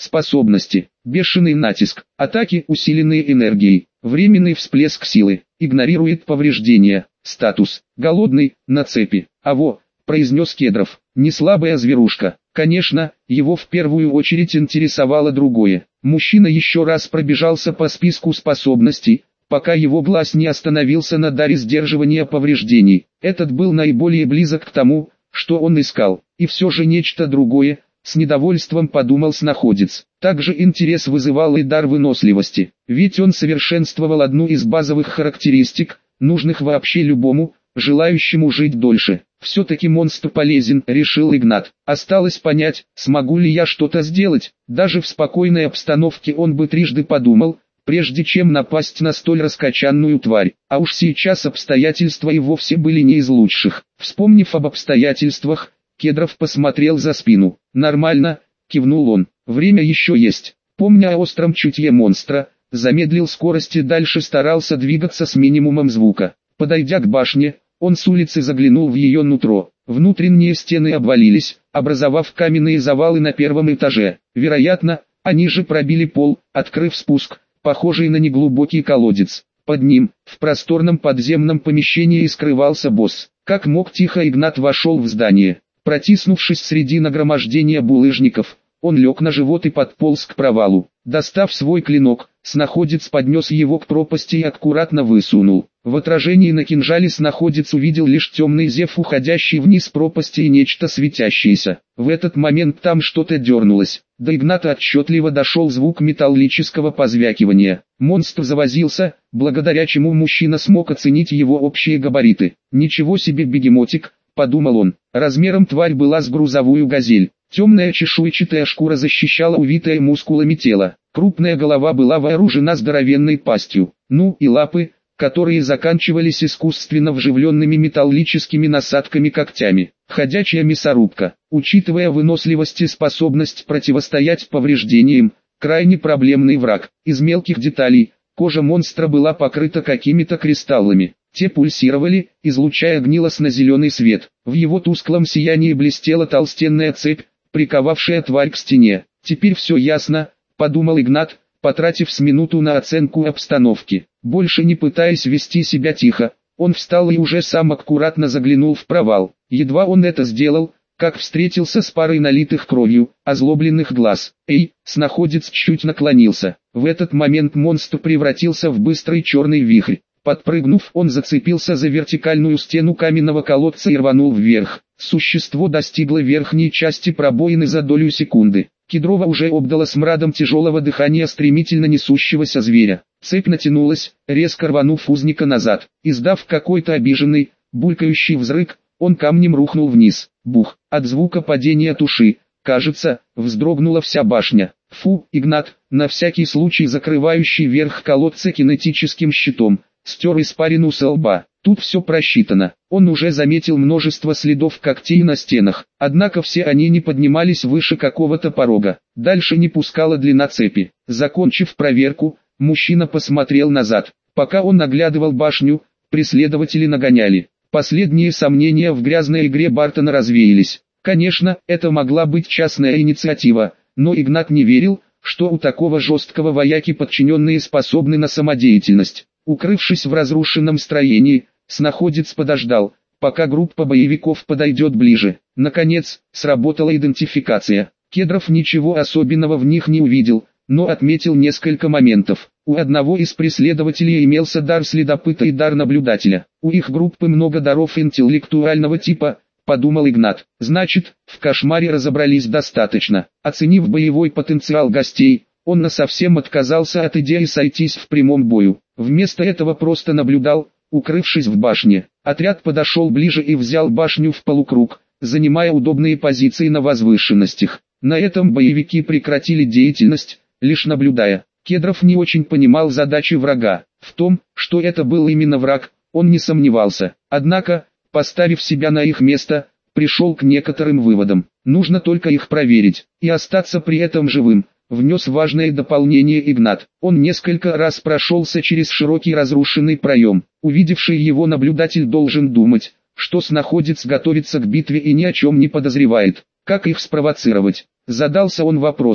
Способности. Бешеный натиск. Атаки, усиленные энергией. Временный всплеск силы. Игнорирует повреждения. Статус. Голодный, на цепи. «Аво», произнес Кедров. Не слабая зверушка. Конечно, его в первую очередь интересовало другое. Мужчина еще раз пробежался по списку способностей, пока его глаз не остановился на даре сдерживания повреждений. Этот был наиболее близок к тому, что он искал. И все же нечто другое, с недовольством подумал снаходец. Также интерес вызывал и дар выносливости, ведь он совершенствовал одну из базовых характеристик, нужных вообще любому, желающему жить дольше. Все-таки монстр полезен, решил Игнат. Осталось понять, смогу ли я что-то сделать. Даже в спокойной обстановке он бы трижды подумал, прежде чем напасть на столь раскачанную тварь. А уж сейчас обстоятельства и вовсе были не из лучших. Вспомнив об обстоятельствах, Кедров посмотрел за спину. «Нормально», — кивнул он, — «время еще есть». Помня о остром чутье монстра, замедлил скорость и дальше старался двигаться с минимумом звука. Подойдя к башне, он с улицы заглянул в ее нутро. Внутренние стены обвалились, образовав каменные завалы на первом этаже. Вероятно, они же пробили пол, открыв спуск, похожий на неглубокий колодец. Под ним, в просторном подземном помещении, скрывался босс. Как мог тихо, Игнат вошел в здание. Протиснувшись среди нагромождения булыжников, он лег на живот и подполз к провалу. Достав свой клинок, снаходец поднес его к пропасти и аккуратно высунул. В отражении на кинжале снаходец увидел лишь темный зев, уходящий вниз пропасти, и нечто светящееся. В этот момент там что-то дернулось. До Игната отчетливо дошел звук металлического позвякивания. Монстр завозился, благодаря чему мужчина смог оценить его общие габариты. «Ничего себе бегемотик», — подумал он. Размером тварь была с грузовую газель. Темная чешуйчатая шкура защищала увитое мускулами тело. Крупная голова была вооружена здоровенной пастью. Ну и лапы, которые заканчивались искусственно вживленными металлическими насадками-когтями. Ходячая мясорубка. Учитывая выносливость и способность противостоять повреждениям, крайне проблемный враг. Из мелких деталей, кожа монстра была покрыта какими-то кристаллами. Те пульсировали, излучая гнилостно-зеленый свет. В его тусклом сиянии блестела толстенная цепь, приковавшая тварь к стене. «Теперь все ясно», — подумал Игнат, потратив с минуту на оценку обстановки. Больше не пытаясь вести себя тихо, он встал и уже сам аккуратно заглянул в провал. Едва он это сделал, как встретился с парой налитых кровью, озлобленных глаз. «Эй!» — снаходец чуть наклонился. В этот момент монстр превратился в быстрый черный вихрь. Подпрыгнув, он зацепился за вертикальную стену каменного колодца и рванул вверх. Существо достигло верхней части пробоины за долю секунды. Кедрова уже обдало смрадом тяжелого дыхания стремительно несущегося зверя. Цепь натянулась, резко рванув узника назад. Издав какой-то обиженный, булькающий взрыв, он камнем рухнул вниз. Бух! От звука падения туши, кажется, вздрогнула вся башня. Фу! Игнат, на всякий случай закрывающий верх колодца кинетическим щитом, стер испарину со лба. Тут все просчитано. Он уже заметил множество следов когтей на стенах, однако все они не поднимались выше какого-то порога. Дальше не пускала длина цепи. Закончив проверку, мужчина посмотрел назад. Пока он оглядывал башню, преследователи нагоняли. Последние сомнения в грязной игре Бартона развеялись. Конечно, это могла быть частная инициатива, но Игнат не верил, что у такого жесткого вояки подчиненные способны на самодеятельность. Укрывшись в разрушенном строении, снаходец подождал, пока группа боевиков подойдет ближе. Наконец, сработала идентификация. Кедров ничего особенного в них не увидел, но отметил несколько моментов. У одного из преследователей имелся дар следопыта и дар наблюдателя. У их группы много даров интеллектуального типа, подумал Игнат. Значит, в кошмаре разобрались достаточно. Оценив боевой потенциал гостей, он насовсем отказался от идеи сойтись в прямом бою. Вместо этого просто наблюдал, укрывшись в башне. Отряд подошел ближе и взял башню в полукруг, занимая удобные позиции на возвышенностях. На этом боевики прекратили деятельность, лишь наблюдая. Кедров не очень понимал задачи врага. В том, что это был именно враг, он не сомневался. Однако, поставив себя на их место, пришел к некоторым выводам. Нужно только их проверить, и остаться при этом живым. Внес важное дополнение Игнат. Он несколько раз прошелся через широкий разрушенный проем. Увидевший его наблюдатель должен думать, что снаходец готовится к битве и ни о чем не подозревает. Как их спровоцировать? Задался он вопросом.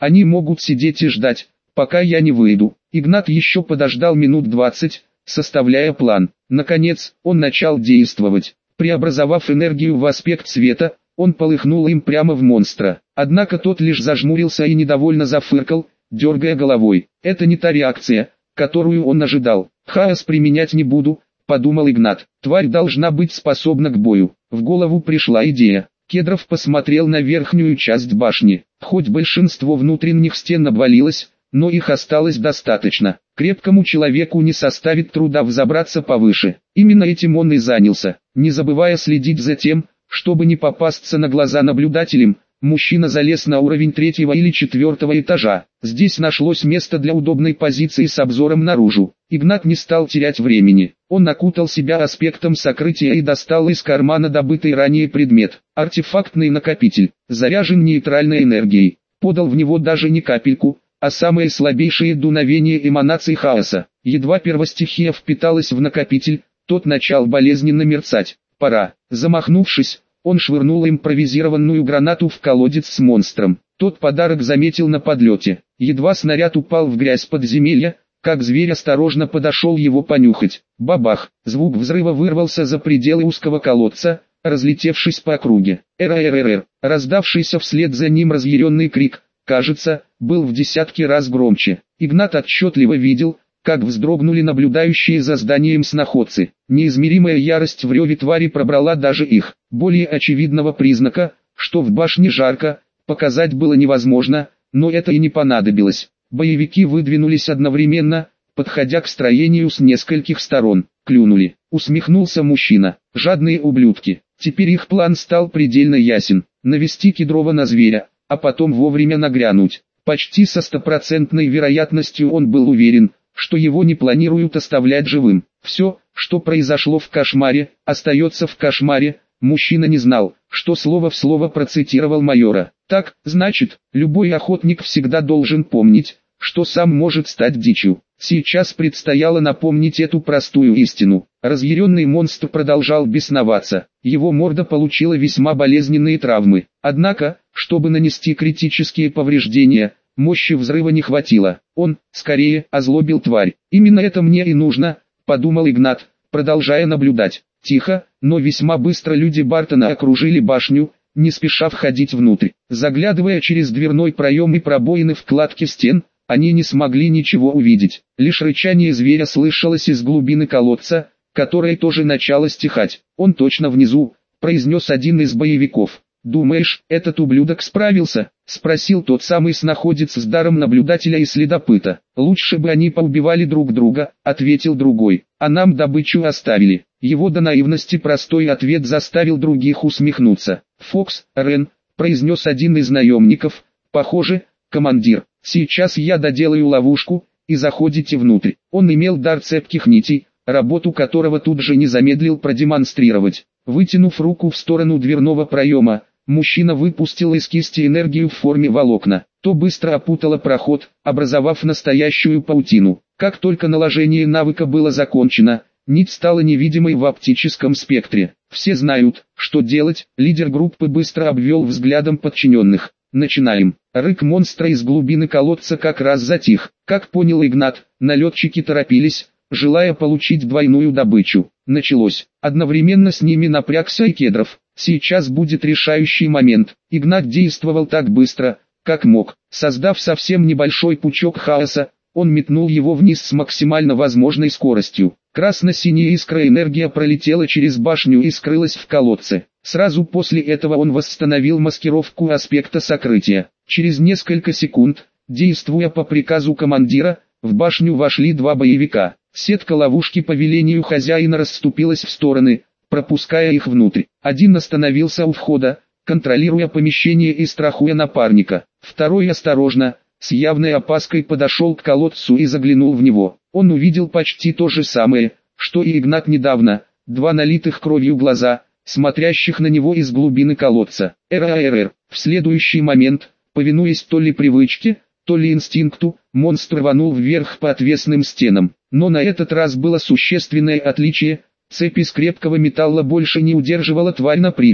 Они могут сидеть и ждать, пока я не выйду. Игнат еще подождал минут 20, составляя план. Наконец, он начал действовать. Преобразовав энергию в аспект света, он полыхнул им прямо в монстра. Однако тот лишь зажмурился и недовольно зафыркал, дергая головой. Это не та реакция, которую он ожидал. «Хаос применять не буду», — подумал Игнат. «Тварь должна быть способна к бою». В голову пришла идея. Кедров посмотрел на верхнюю часть башни. Хоть большинство внутренних стен обвалилось, но их осталось достаточно. Крепкому человеку не составит труда взобраться повыше. Именно этим он и занялся. Не забывая следить за тем, чтобы не попасться на глаза наблюдателям, мужчина залез на уровень 3-го или 4-го этажа. Здесь нашлось место для удобной позиции с обзором наружу. Игнат не стал терять времени. Он окутал себя аспектом сокрытия и достал из кармана добытый ранее предмет. Артефактный накопитель, заряжен нейтральной энергией. Подал в него даже не капельку, а самые слабейшие дуновения эманаций хаоса. Едва первостихия впиталась в накопитель, тот начал болезненно мерцать. Пора. Замахнувшись, он швырнул импровизированную гранату в колодец с монстром. Тот подарок заметил на подлете. Едва снаряд упал в грязь подземелья, как зверь осторожно подошел его понюхать. Бабах! Звук взрыва вырвался за пределы узкого колодца, разлетевшись по округе. «РРР!» Раздавшийся вслед за ним разъяренный крик, кажется, был в десятки раз громче. Игнат отчетливо видел, как вздрогнули наблюдающие за зданием сноходцы. Неизмеримая ярость в реве твари пробрала даже их. Более очевидного признака, что в башне жарко, показать было невозможно, но это и не понадобилось. Боевики выдвинулись одновременно, подходя к строению с нескольких сторон. Клюнули. Усмехнулся мужчина. Жадные ублюдки. Теперь их план стал предельно ясен. Навести Кедрова на зверя, а потом вовремя нагрянуть. Почти со стопроцентной вероятностью он был уверен, что его не планируют оставлять живым. Все, что произошло в кошмаре, остается в кошмаре. Мужчина не знал, что слово в слово процитировал майора. Так, значит, любой охотник всегда должен помнить, что сам может стать дичью. Сейчас предстояло напомнить эту простую истину. Разъяренный монстр продолжал бесноваться. Его морда получила весьма болезненные травмы. Однако, чтобы нанести критические повреждения, мощи взрыва не хватило. Он, скорее, озлобил тварь. «Именно это мне и нужно», — подумал Игнат, продолжая наблюдать. Тихо, но весьма быстро люди Бартона окружили башню, не спеша входить внутрь. Заглядывая через дверной проем и пробоины в кладке стен, они не смогли ничего увидеть. Лишь рычание зверя слышалось из глубины колодца, которое тоже начало стихать. «Он точно внизу», — произнес один из боевиков. «Думаешь, этот ублюдок справился?» — спросил тот самый сноходец с даром наблюдателя и следопыта. «Лучше бы они поубивали друг друга», — ответил другой. «А нам добычу оставили». Его до наивности простой ответ заставил других усмехнуться. «Фокс, Рен», — произнес один из наемников, — «похоже, командир, сейчас я доделаю ловушку, и заходите внутрь». Он имел дар цепких нитей, работу которого тут же не замедлил продемонстрировать. Вытянув руку в сторону дверного проема, мужчина выпустил из кисти энергию в форме волокна. То быстро опутало проход, образовав настоящую паутину. Как только наложение навыка было закончено, нить стала невидимой в оптическом спектре. Все знают, что делать. Лидер группы быстро обвел взглядом подчиненных. «Начинаем». Рык монстра из глубины колодца как раз затих. Как понял Игнат, налетчики торопились, желая получить двойную добычу. Началось. Одновременно с ними напрягся и Кедров. Сейчас будет решающий момент. Игнат действовал так быстро, как мог. Создав совсем небольшой пучок хаоса, он метнул его вниз с максимально возможной скоростью. Красно-синяя искра энергия пролетела через башню и скрылась в колодце. Сразу после этого он восстановил маскировку аспекта сокрытия. Через несколько секунд, действуя по приказу командира, в башню вошли два боевика. Сетка ловушки по велению хозяина расступилась в стороны, пропуская их внутрь. Один остановился у входа, контролируя помещение и страхуя напарника. Второй осторожно, с явной опаской подошел к колодцу и заглянул в него. Он увидел почти то же самое, что и Игнат недавно, два налитых кровью глаза, смотрящих на него из глубины колодца. РРР. В следующий момент, повинуясь то ли привычке, то ли инстинкту, монстр рванул вверх по отвесным стенам. Но на этот раз было существенное отличие. Цепь из крепкого металла больше не удерживала тварь на привязи.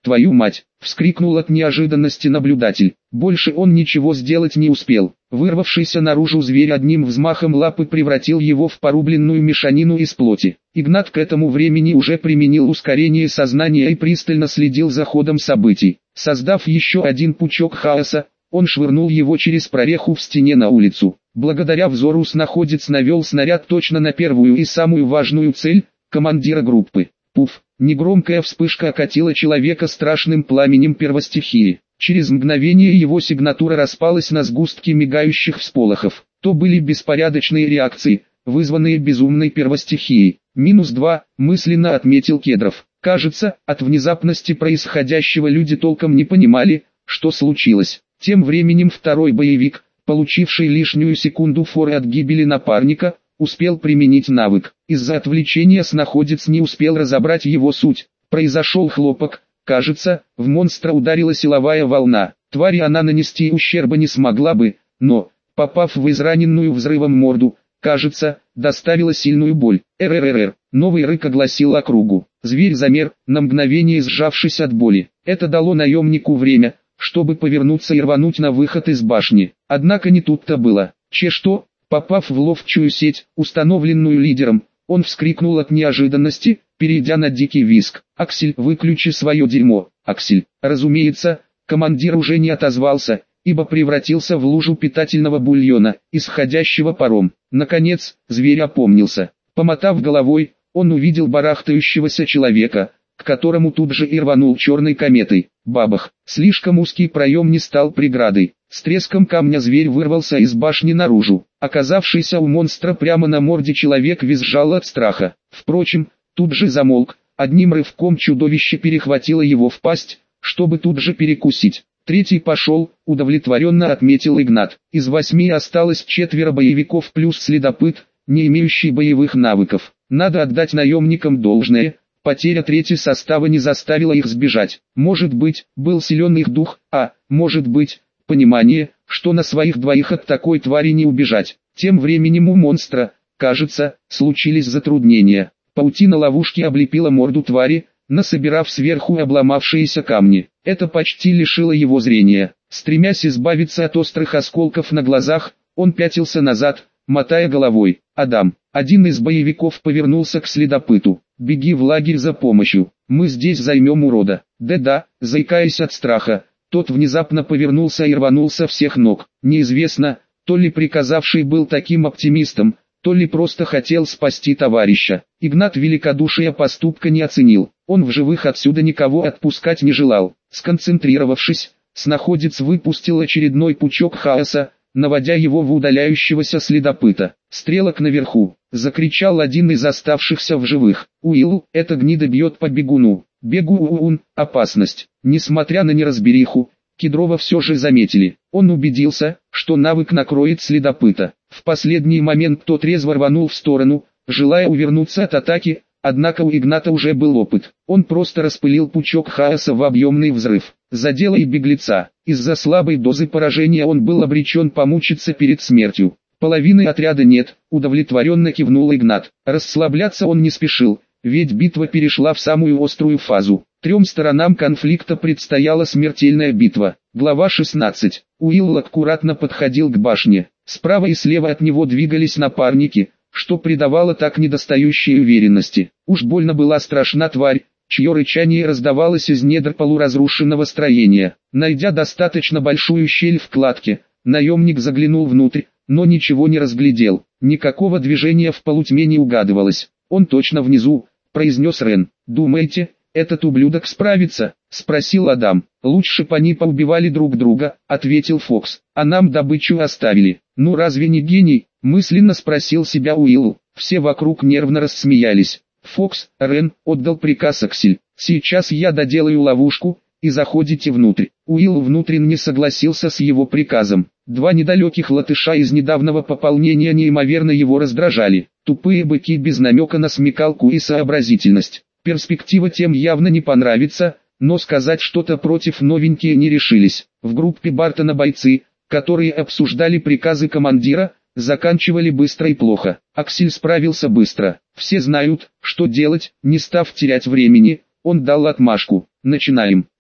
«Твою мать!» — вскрикнул от неожиданности наблюдатель. Больше он ничего сделать не успел. Вырвавшийся наружу зверь одним взмахом лапы превратил его в порубленную мешанину из плоти. Игнат к этому времени уже применил ускорение сознания и пристально следил за ходом событий. Создав еще один пучок хаоса, он швырнул его через прореху в стене на улицу. Благодаря взору снаходец навел снаряд точно на первую и самую важную цель – командира группы. Пуф! Негромкая вспышка окатила человека страшным пламенем первостихии. Через мгновение его сигнатура распалась на сгустки мигающих всполохов. То были беспорядочные реакции, вызванные безумной первостихией. -2, мысленно отметил Кедров. Кажется, от внезапности происходящего люди толком не понимали, что случилось. Тем временем второй боевик, получивший лишнюю секунду форы от гибели напарника, успел применить навык. Из-за отвлечения снаходец не успел разобрать его суть. Произошел хлопок. Кажется, в монстра ударила силовая волна. Твари она нанести ущерба не смогла бы, но, попав в израненную взрывом морду, кажется, доставила сильную боль. РРР. Новый рык огласил округу. Зверь замер, на мгновение сжавшись от боли. Это дало наемнику время, чтобы повернуться и рвануть на выход из башни. Однако не тут-то было. Что? Попав в ловчую сеть, установленную лидером, он вскрикнул от неожиданности, перейдя на дикий визг. «Аксель, выключи свое дерьмо!» «Аксель!» Разумеется, командир уже не отозвался, ибо превратился в лужу питательного бульона, исходящего паром. Наконец, зверь опомнился. Помотав головой, он увидел барахтающегося человека, к которому тут же и рванул черной кометой. Бабах! Слишком узкий проем не стал преградой. С треском камня зверь вырвался из башни наружу. Оказавшийся у монстра прямо на морде человек визжал от страха. Впрочем, тут же замолк. Одним рывком чудовище перехватило его в пасть, чтобы тут же перекусить. Третий пошел, удовлетворенно отметил Игнат. Из 8 осталось 4 боевиков плюс следопыт, не имеющий боевых навыков. Надо отдать наемникам должное. Потеря трети состава не заставила их сбежать. Может быть, был силен их дух, а, может быть, понимание, что на своих двоих от такой твари не убежать. Тем временем у монстра, кажется, случились затруднения. Паутина ловушки облепила морду твари, насобирав сверху обломавшиеся камни. Это почти лишило его зрения. Стремясь избавиться от острых осколков на глазах, он пятился назад, мотая головой. «Адам!» Один из боевиков повернулся к следопыту. «Беги в лагерь за помощью, мы здесь займем урода». «Да-да», заикаясь от страха, тот внезапно повернулся и рванул со всех ног. Неизвестно, то ли приказавший был таким оптимистом, то ли просто хотел спасти товарища. Игнат великодушия поступка не оценил. Он в живых отсюда никого отпускать не желал. Сконцентрировавшись, снаходец выпустил очередной пучок хаоса, наводя его в удаляющегося следопыта. «Стрелок наверху!» — закричал один из оставшихся в живых. «Уилл, эта гнида бьет по бегуну!» «Бегун, опасность!» Несмотря на неразбериху, Кедрова все же заметили. Он убедился, что навык накроет следопыта. В последний момент тот резво рванул в сторону, желая увернуться от атаки, однако у Игната уже был опыт. Он просто распылил пучок хаоса в объемный взрыв. Задело и беглеца. Из-за слабой дозы поражения он был обречен помучиться перед смертью. «Половины отряда нет», — удовлетворенно кивнул Игнат. Расслабляться он не спешил, ведь битва перешла в самую острую фазу. Трем сторонам конфликта предстояла смертельная битва. Глава 16. Уилл аккуратно подходил к башне. Справа и слева от него двигались напарники, что придавало так недостающей уверенности. Уж больно была страшна тварь, чье рычание раздавалось из недр полуразрушенного строения. Найдя достаточно большую щель в кладке, наемник заглянул внутрь, но ничего не разглядел. Никакого движения в полутьме не угадывалось. «Он точно внизу», — произнес Рен. «Думаете, этот ублюдок справится?» — спросил Адам. «Лучше бы они поубивали друг друга», — ответил Фокс. «А нам добычу оставили». «Ну разве не гений?» — мысленно спросил себя Уилл. Все вокруг нервно рассмеялись. «Фокс, Рен», — отдал приказ Аксель. «Сейчас я доделаю ловушку, и заходите внутрь». Уилл внутренне согласился с его приказом. Два недалеких латыша из недавнего пополнения неимоверно его раздражали. Тупые быки без намека на смекалку и сообразительность. Перспектива тем явно не понравится, но сказать что-то против новенькие не решились. В группе Бартона бойцы, которые обсуждали приказы командира, заканчивали быстро и плохо. Аксель справился быстро. Все знают, что делать, не став терять времени, он дал отмашку. «Начинаем».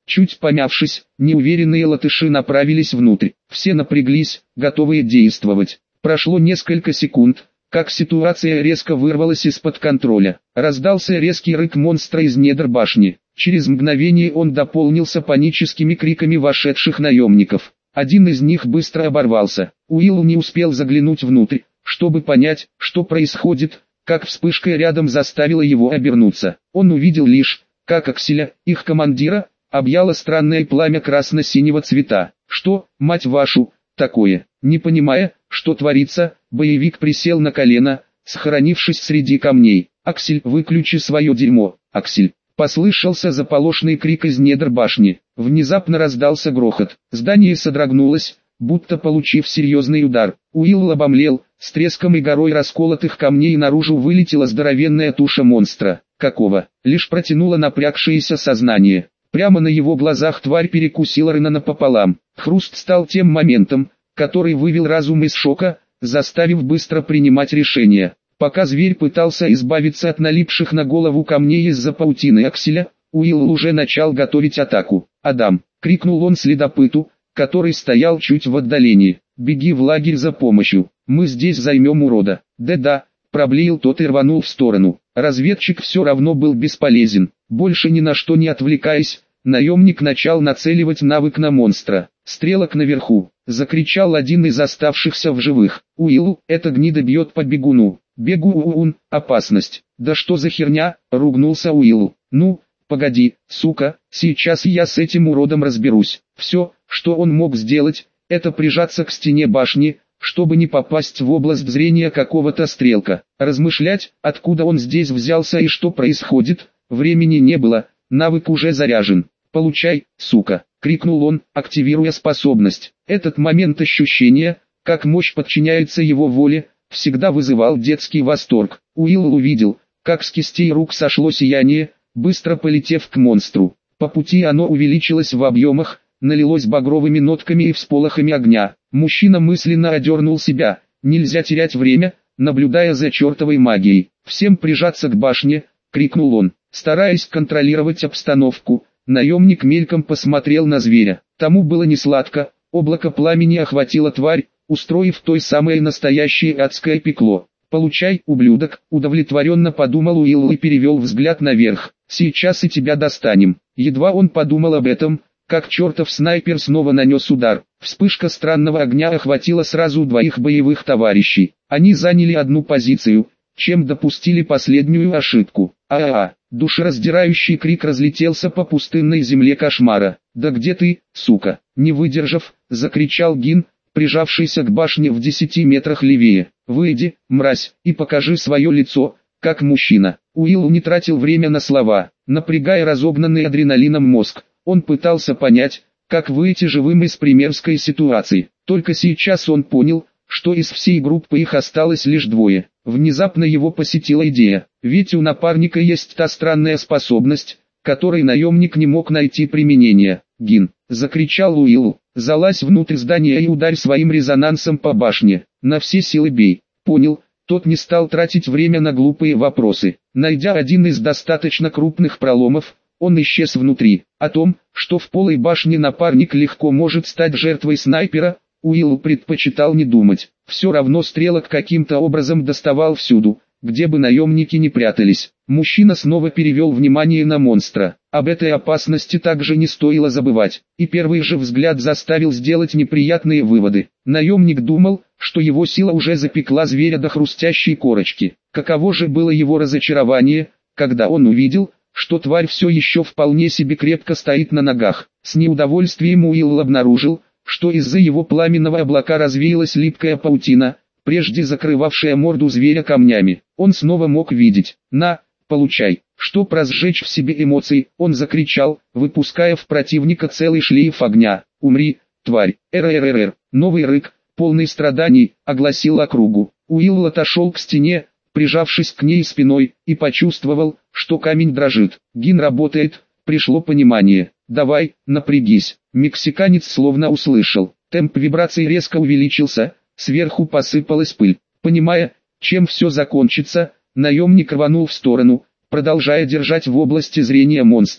Чуть помявшись, неуверенные латыши направились внутрь. Все напряглись, готовые действовать. Прошло несколько секунд, как ситуация резко вырвалась из-под контроля. Раздался резкий рык монстра из недр башни. Через мгновение он дополнился паническими криками вошедших наемников. Один из них быстро оборвался. Уилл не успел заглянуть внутрь, чтобы понять, что происходит, как вспышка рядом заставила его обернуться. Он увидел лишь, как Акселя, их командира, объяло странное пламя красно-синего цвета. Что, мать вашу, такое? Не понимая, что творится, боевик присел на колено, схоронившись среди камней. «Аксель, выключи свое дерьмо, Аксель!» Послышался заполошный крик из недр башни. Внезапно раздался грохот. Здание содрогнулось, будто получив серьезный удар. Уилл обомлел, с треском и горой расколотых камней наружу вылетела здоровенная туша монстра. Какого? Лишь протянуло напрягшееся сознание. Прямо на его глазах тварь перекусила Рена напополам. Хруст стал тем моментом, который вывел разум из шока, заставив быстро принимать решения. Пока зверь пытался избавиться от налипших на голову камней из-за паутины Акселя, Уилл уже начал готовить атаку. «Адам!» — крикнул он следопыту, который стоял чуть в отдалении. «Беги в лагерь за помощью, мы здесь займем урода». «Да-да», — проблеял тот и рванул в сторону. Разведчик все равно был бесполезен. Больше ни на что не отвлекаясь, наемник начал нацеливать навык на монстра. «Стрелок наверху!» — закричал один из оставшихся в живых. «Уилл, эта гнида бьет по бегуну!» «Бегун, опасность!» «Да что за херня?» — ругнулся Уилл. «Ну, погоди, сука, сейчас я с этим уродом разберусь». Все, что он мог сделать, это прижаться к стене башни, чтобы не попасть в область зрения какого-то стрелка. Размышлять, откуда он здесь взялся и что происходит, времени не было, навык уже заряжен. «Получай, сука!» — крикнул он, активируя способность. Этот момент ощущения, как мощь подчиняется его воле, всегда вызывал детский восторг. Уилл увидел, как с кистей рук сошло сияние, быстро полетев к монстру. По пути оно увеличилось в объемах, налилось багровыми нотками и всполохами огня. Мужчина мысленно одернул себя, нельзя терять время, наблюдая за чертовой магией. «Всем прижаться к башне!» — крикнул он. Стараясь контролировать обстановку, наемник мельком посмотрел на зверя. Тому было несладко, облако пламени охватило тварь, устроив той самое настоящее адское пекло. «Получай, ублюдок!» — удовлетворенно подумал Уилл и перевел взгляд наверх. «Сейчас и тебя достанем». Едва он подумал об этом, как чертов снайпер снова нанес удар. Вспышка странного огня охватила сразу двоих боевых товарищей. Они заняли одну позицию, чем допустили последнюю ошибку. Душераздирающий крик разлетелся по пустынной земле кошмара. «Да где ты, сука?» Не выдержав, закричал Гин, прижавшийся к башне в 10 метрах левее. «Выйди, мразь, и покажи свое лицо, как мужчина». Уилл не тратил время на слова. Напрягая разогнанный адреналином мозг, он пытался понять, как выйти живым из примерской ситуации. Только сейчас он понял, что из всей группы их осталось лишь двое. Внезапно его посетила идея, ведь у напарника есть та странная способность, которой наемник не мог найти применения. «Гин!» — закричал Уилл, «залазь внутрь здания и ударь своим резонансом по башне, на все силы бей». «Понял». Тот не стал тратить время на глупые вопросы. Найдя один из достаточно крупных проломов, он исчез внутри. О том, что в полой башне напарник легко может стать жертвой снайпера, Уилл предпочитал не думать. Все равно стрелок каким-то образом доставал всюду, где бы наемники не прятались. Мужчина снова перевел внимание на монстра. Об этой опасности также не стоило забывать. И первый же взгляд заставил сделать неприятные выводы. Наемник думал, что его сила уже запекла зверя до хрустящей корочки. Каково же было его разочарование, когда он увидел, что тварь все еще вполне себе крепко стоит на ногах. С неудовольствием Уилл обнаружил, что из-за его пламенного облака развеялась липкая паутина, прежде закрывавшая морду зверя камнями. Он снова мог видеть. «На, получай!» Чтоб разжечь в себе эмоции, он закричал, выпуская в противника целый шлейф огня. «Умри, тварь!» РРР. Новый рык, полный страданий, огласил округу. Уилл отошел к стене, прижавшись к ней спиной, и почувствовал, что камень дрожит. «Гин работает», пришло понимание. «Давай, напрягись». Мексиканец словно услышал. Темп вибраций резко увеличился, сверху посыпалась пыль. Понимая, чем все закончится, наемник рванул в сторону, продолжая держать в области зрения монстра.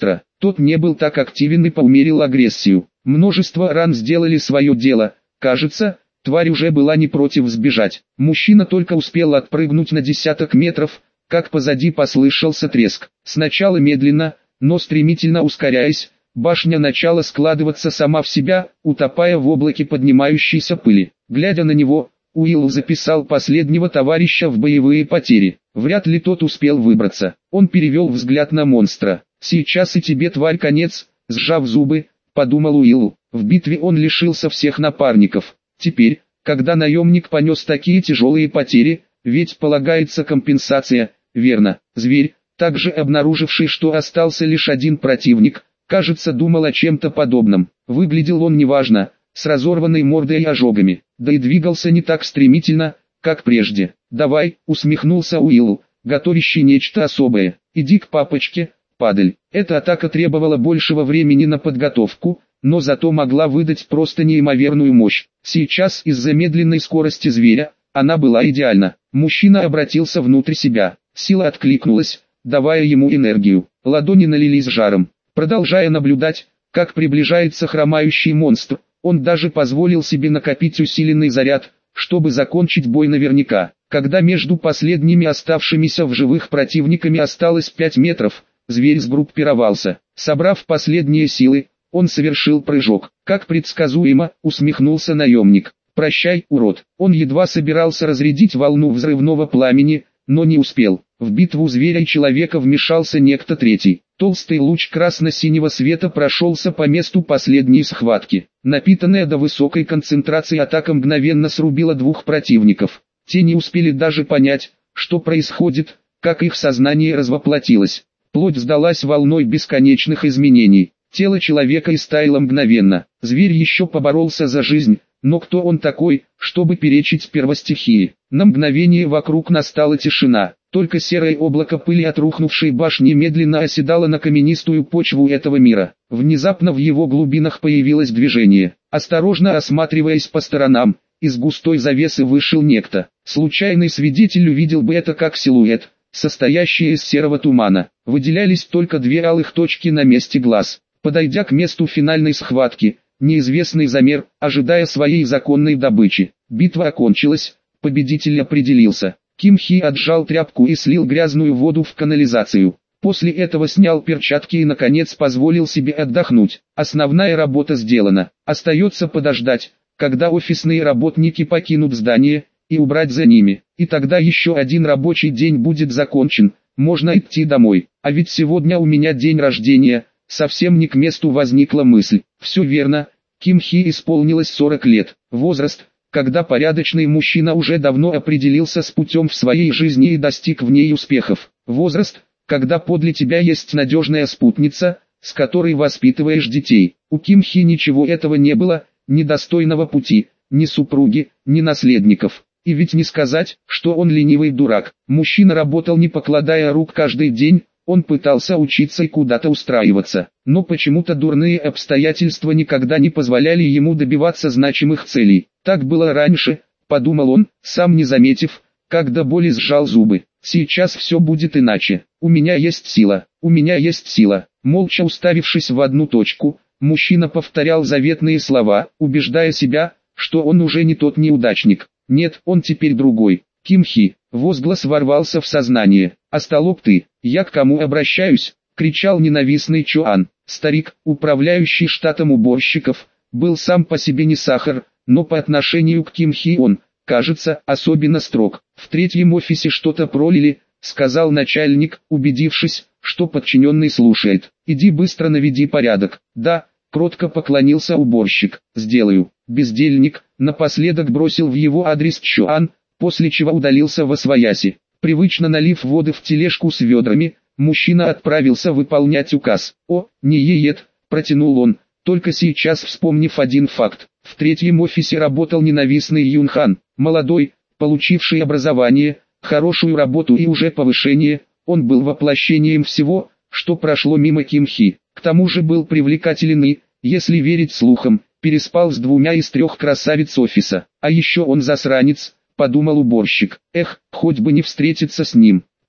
Тот не был так активен и поумерил агрессию. Множество ран сделали свое дело. Кажется, тварь уже была не против сбежать. Мужчина только успел отпрыгнуть на десяток метров, как позади послышался треск. Сначала медленно, но стремительно ускоряясь, башня начала складываться сама в себя, утопая в облаке поднимающейся пыли. Глядя на него, Уилл записал последнего товарища в боевые потери. Вряд ли тот успел выбраться. Он перевел взгляд на монстра. «Сейчас и тебе, тварь, конец», — сжав зубы, подумал Уилл. В битве он лишился всех напарников. Теперь, когда наемник понес такие тяжелые потери, ведь полагается компенсация, верно. Зверь, также обнаруживший, что остался лишь один противник, кажется, думал о чем-то подобном. Выглядел он неважно, с разорванной мордой и ожогами, да и двигался не так стремительно, как прежде. «Давай», — усмехнулся Уилл, готовящий нечто особое. «Иди к папочке, падаль». Эта атака требовала большего времени на подготовку, но зато могла выдать просто неимоверную мощь. Сейчас из-за медленной скорости зверя, она была идеальна. Мужчина обратился внутрь себя. Сила откликнулась, давая ему энергию. Ладони налились жаром. Продолжая наблюдать, как приближается хромающий монстр, он даже позволил себе накопить усиленный заряд, чтобы закончить бой наверняка. Когда между последними оставшимися в живых противниками осталось 5 метров, зверь сгруппировался. Собрав последние силы, он совершил прыжок. «Как предсказуемо», — усмехнулся наемник. «Прощай, урод». Он едва собирался разрядить волну взрывного пламени, но не успел. В битву зверя и человека вмешался некто третий. Толстый луч красно-синего света прошелся по месту последней схватки. Напитанная до высокой концентрации атака мгновенно срубила двух противников. Те не успели даже понять, что происходит, как их сознание развоплотилось. Плоть сдалась волной бесконечных изменений. Тело человека истаяло мгновенно. Зверь еще поборолся за жизнь, но кто он такой, чтобы перечить первостихии? На мгновение вокруг настала тишина. Только серое облако пыли от рухнувшей башни медленно оседало на каменистую почву этого мира. Внезапно в его глубинах появилось движение. Осторожно осматриваясь по сторонам, из густой завесы вышел некто. Случайный свидетель увидел бы это как силуэт, состоящий из серого тумана. Выделялись только две алых точки на месте глаз. Подойдя к месту финальной схватки, неизвестный замер, ожидая своей законной добычи. Битва окончилась, победитель определился. Ким Хи отжал тряпку и слил грязную воду в канализацию. После этого снял перчатки и наконец позволил себе отдохнуть. Основная работа сделана. Остается подождать, когда офисные работники покинут здание, и убрать за ними. И тогда еще один рабочий день будет закончен, можно идти домой. А ведь сегодня у меня день рождения. Совсем не к месту возникла мысль. Все верно, Ким Хи исполнилось 40 лет. Возраст, когда порядочный мужчина уже давно определился с путем в своей жизни и достиг в ней успехов. Возраст, когда подле тебя есть надежная спутница, с которой воспитываешь детей. У Ким Хи ничего этого не было, ни достойного пути, ни супруги, ни наследников. И ведь не сказать, что он ленивый дурак. Мужчина работал не покладая рук каждый день. Он пытался учиться и куда-то устраиваться, но почему-то дурные обстоятельства никогда не позволяли ему добиваться значимых целей. Так было раньше, подумал он, сам не заметив, как до боли сжал зубы. Сейчас все будет иначе. У меня есть сила, у меня есть сила. Молча уставившись в одну точку, мужчина повторял заветные слова, убеждая себя, что он уже не тот неудачник. Нет, он теперь другой. Ким Хи. Возглас ворвался в сознание. «Остолоп ты, я к кому обращаюсь?» — кричал ненавистный Чоан. Старик, управляющий штатом уборщиков, был сам по себе не сахар, но по отношению к Ким Хи он, кажется, особенно строг. «В третьем офисе что-то пролили», — сказал начальник, убедившись, что подчиненный слушает. «Иди быстро наведи порядок». «Да», — кротко поклонился уборщик. «Сделаю». Бездельник, напоследок бросил в его адрес Чоан, после чего удалился восвояси. Привычно налив воды в тележку с ведрами, мужчина отправился выполнять указ. «О, не еет», — протянул он, только сейчас вспомнив один факт. В третьем офисе работал ненавистный Юнхан, молодой, получивший образование, хорошую работу и уже повышение. Он был воплощением всего, что прошло мимо Ким Хи. К тому же был привлекателен и, если верить слухам, переспал с 2 из 3 красавиц офиса. А еще он засранец, подумал уборщик. Эх, хоть бы не встретиться с ним.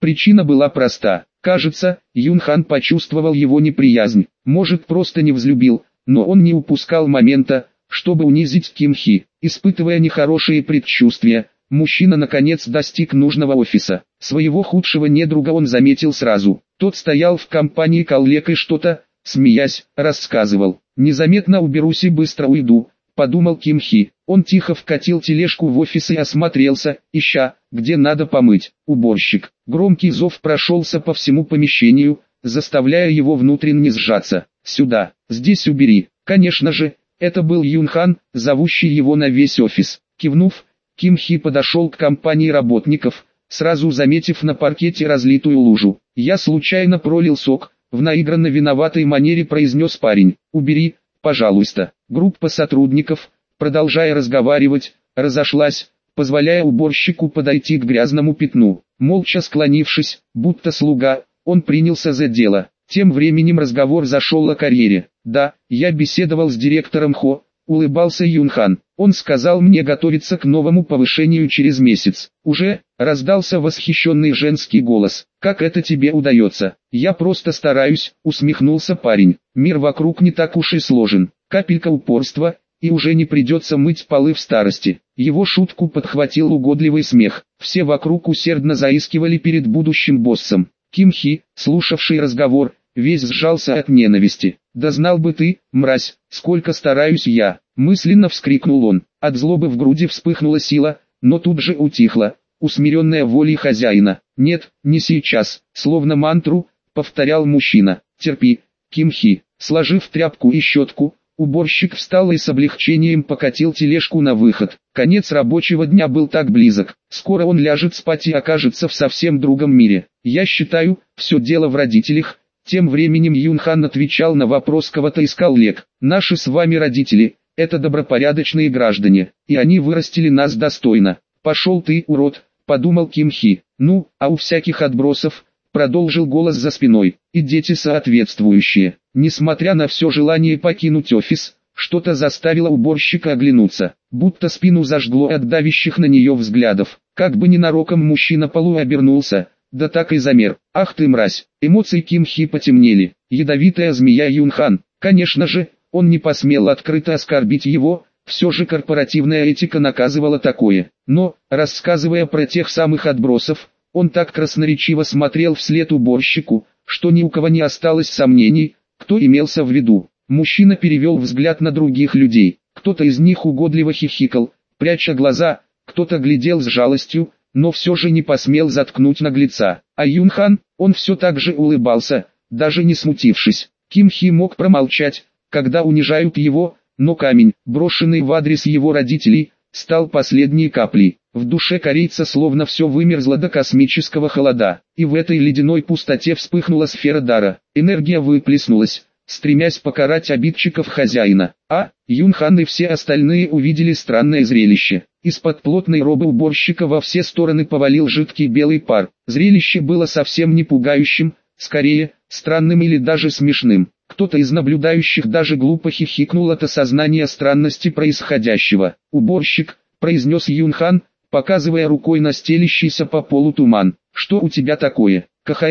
Причина была проста. Кажется, Юнхан почувствовал его неприязнь, может просто не взлюбил, но он не упускал момента, чтобы унизить Ким Хи. Испытывая нехорошие предчувствия, мужчина наконец достиг нужного офиса. Своего худшего недруга он заметил сразу. Тот стоял в компании коллег и что-то, смеясь, рассказывал. «Незаметно уберусь и быстро уйду», — подумал Ким Хи. Он тихо вкатил тележку в офис и осмотрелся, ища, где надо помыть. Уборщик. Громкий зов прошелся по всему помещению, заставляя его внутренне сжаться. «Сюда, здесь убери». Конечно же, это был Юнхан, зовущий его на весь офис. Кивнув, Ким Хи подошел к компании работников, сразу заметив на паркете разлитую лужу. «Я случайно пролил сок», — в наигранно виноватой манере произнес парень. «Убери, пожалуйста». Группа сотрудников, продолжая разговаривать, разошлась, позволяя уборщику подойти к грязному пятну. Молча склонившись, будто слуга, он принялся за дело. Тем временем разговор зашел о карьере. «Да, я беседовал с директором Хо», — улыбался Юнхан. «Он сказал мне готовиться к новому повышению через месяц». «Уже?» — раздался восхищенный женский голос. «Как это тебе удается?» «Я просто стараюсь», — усмехнулся парень. «Мир вокруг не так уж и сложен. Капелька упорства, и уже не придется мыть полы в старости». Его шутку подхватил угодливый смех. Все вокруг усердно заискивали перед будущим боссом. Ким Хи, слушавший разговор, весь сжался от ненависти. «Да знал бы ты, мразь, сколько стараюсь я!» Мысленно вскрикнул он. От злобы в груди вспыхнула сила, но тут же утихла, усмиренная волей хозяина. «Нет, не сейчас», словно мантру, повторял мужчина. «Терпи, Ким Хи». Сложив тряпку и щетку, уборщик встал и с облегчением покатил тележку на выход. Конец рабочего дня был так близок. Скоро он ляжет спать и окажется в совсем другом мире. «Я считаю, все дело в родителях». Тем временем Юнхан отвечал на вопрос кого-то из коллег. «Наши с вами родители, это добропорядочные граждане, и они вырастили нас достойно». «Пошел ты, урод», — подумал Ким Хи. «Ну, а у всяких отбросов», — продолжил голос за спиной, — «и дети соответствующие». Несмотря на все желание покинуть офис, что-то заставило уборщика оглянуться, будто спину зажгло от давящих на нее взглядов. Как бы ненароком мужчина полуобернулся, да так и замер. «Ах ты мразь!» Эмоции Ким Хи потемнели. Ядовитая змея Юнхан. Конечно же, он не посмел открыто оскорбить его, все же корпоративная этика наказывала такое. Но, рассказывая про тех самых отбросов, он так красноречиво смотрел вслед уборщику, что ни у кого не осталось сомнений, кто имелся в виду. Мужчина перевел взгляд на других людей. Кто-то из них угодливо хихикал, пряча глаза, кто-то глядел с жалостью, но все же не посмел заткнуть наглеца. А Юнхан, он все так же улыбался, даже не смутившись. Ким Хи мог промолчать, когда унижают его, но камень, брошенный в адрес его родителей, стал последней каплей. В душе корейца словно все вымерзло до космического холода, и в этой ледяной пустоте вспыхнула сфера дара. Энергия выплеснулась, стремясь покарать обидчиков хозяина. Юнхан и все остальные увидели странное зрелище. Из-под плотной робы уборщика во все стороны повалил жидкий белый пар. Зрелище было совсем не пугающим, скорее, странным или даже смешным. Кто-то из наблюдающих даже глупо хихикнул от осознания странности происходящего. «Уборщик», — произнес Юнхан, показывая рукой на стелящийся по полу туман. «Что у тебя такое?»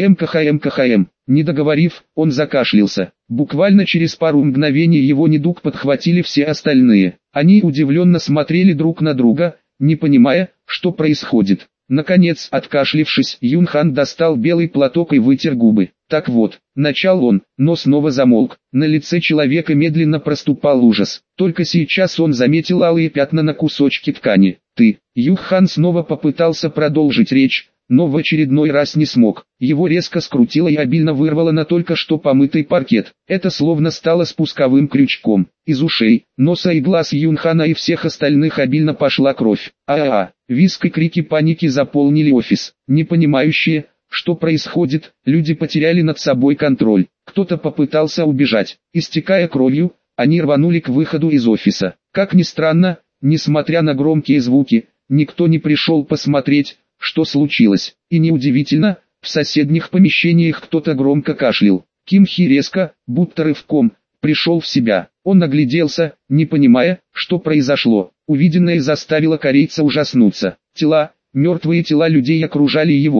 «КХМ». Не договорив, он закашлялся. Буквально через пару мгновений его недуг подхватили все остальные. Они удивленно смотрели друг на друга, не понимая, что происходит. Наконец, откашлившись, Юнхан достал белый платок и вытер губы. «Так вот», — начал он, но снова замолк. На лице человека медленно проступал ужас. Только сейчас он заметил алые пятна на кусочке ткани. «Ты». Юнхан снова попытался продолжить речь, но в очередной раз не смог. Его резко скрутило и обильно вырвало на только что помытый паркет. Это словно стало спусковым крючком. Из ушей, носа и глаз Юнхана и всех остальных обильно пошла кровь. Визг и крики паники заполнили офис. Непонимающие, что происходит, люди потеряли над собой контроль. Кто-то попытался убежать. Истекая кровью, они рванули к выходу из офиса. Как ни странно, несмотря на громкие звуки, никто не пришел посмотреть, что случилось. И неудивительно, в соседних помещениях кто-то громко кашлял. Ким Хи резко, будто рывком, пришел в себя. Он огляделся, не понимая, что произошло. Увиденное заставило корейца ужаснуться. Мертвые тела людей окружали его,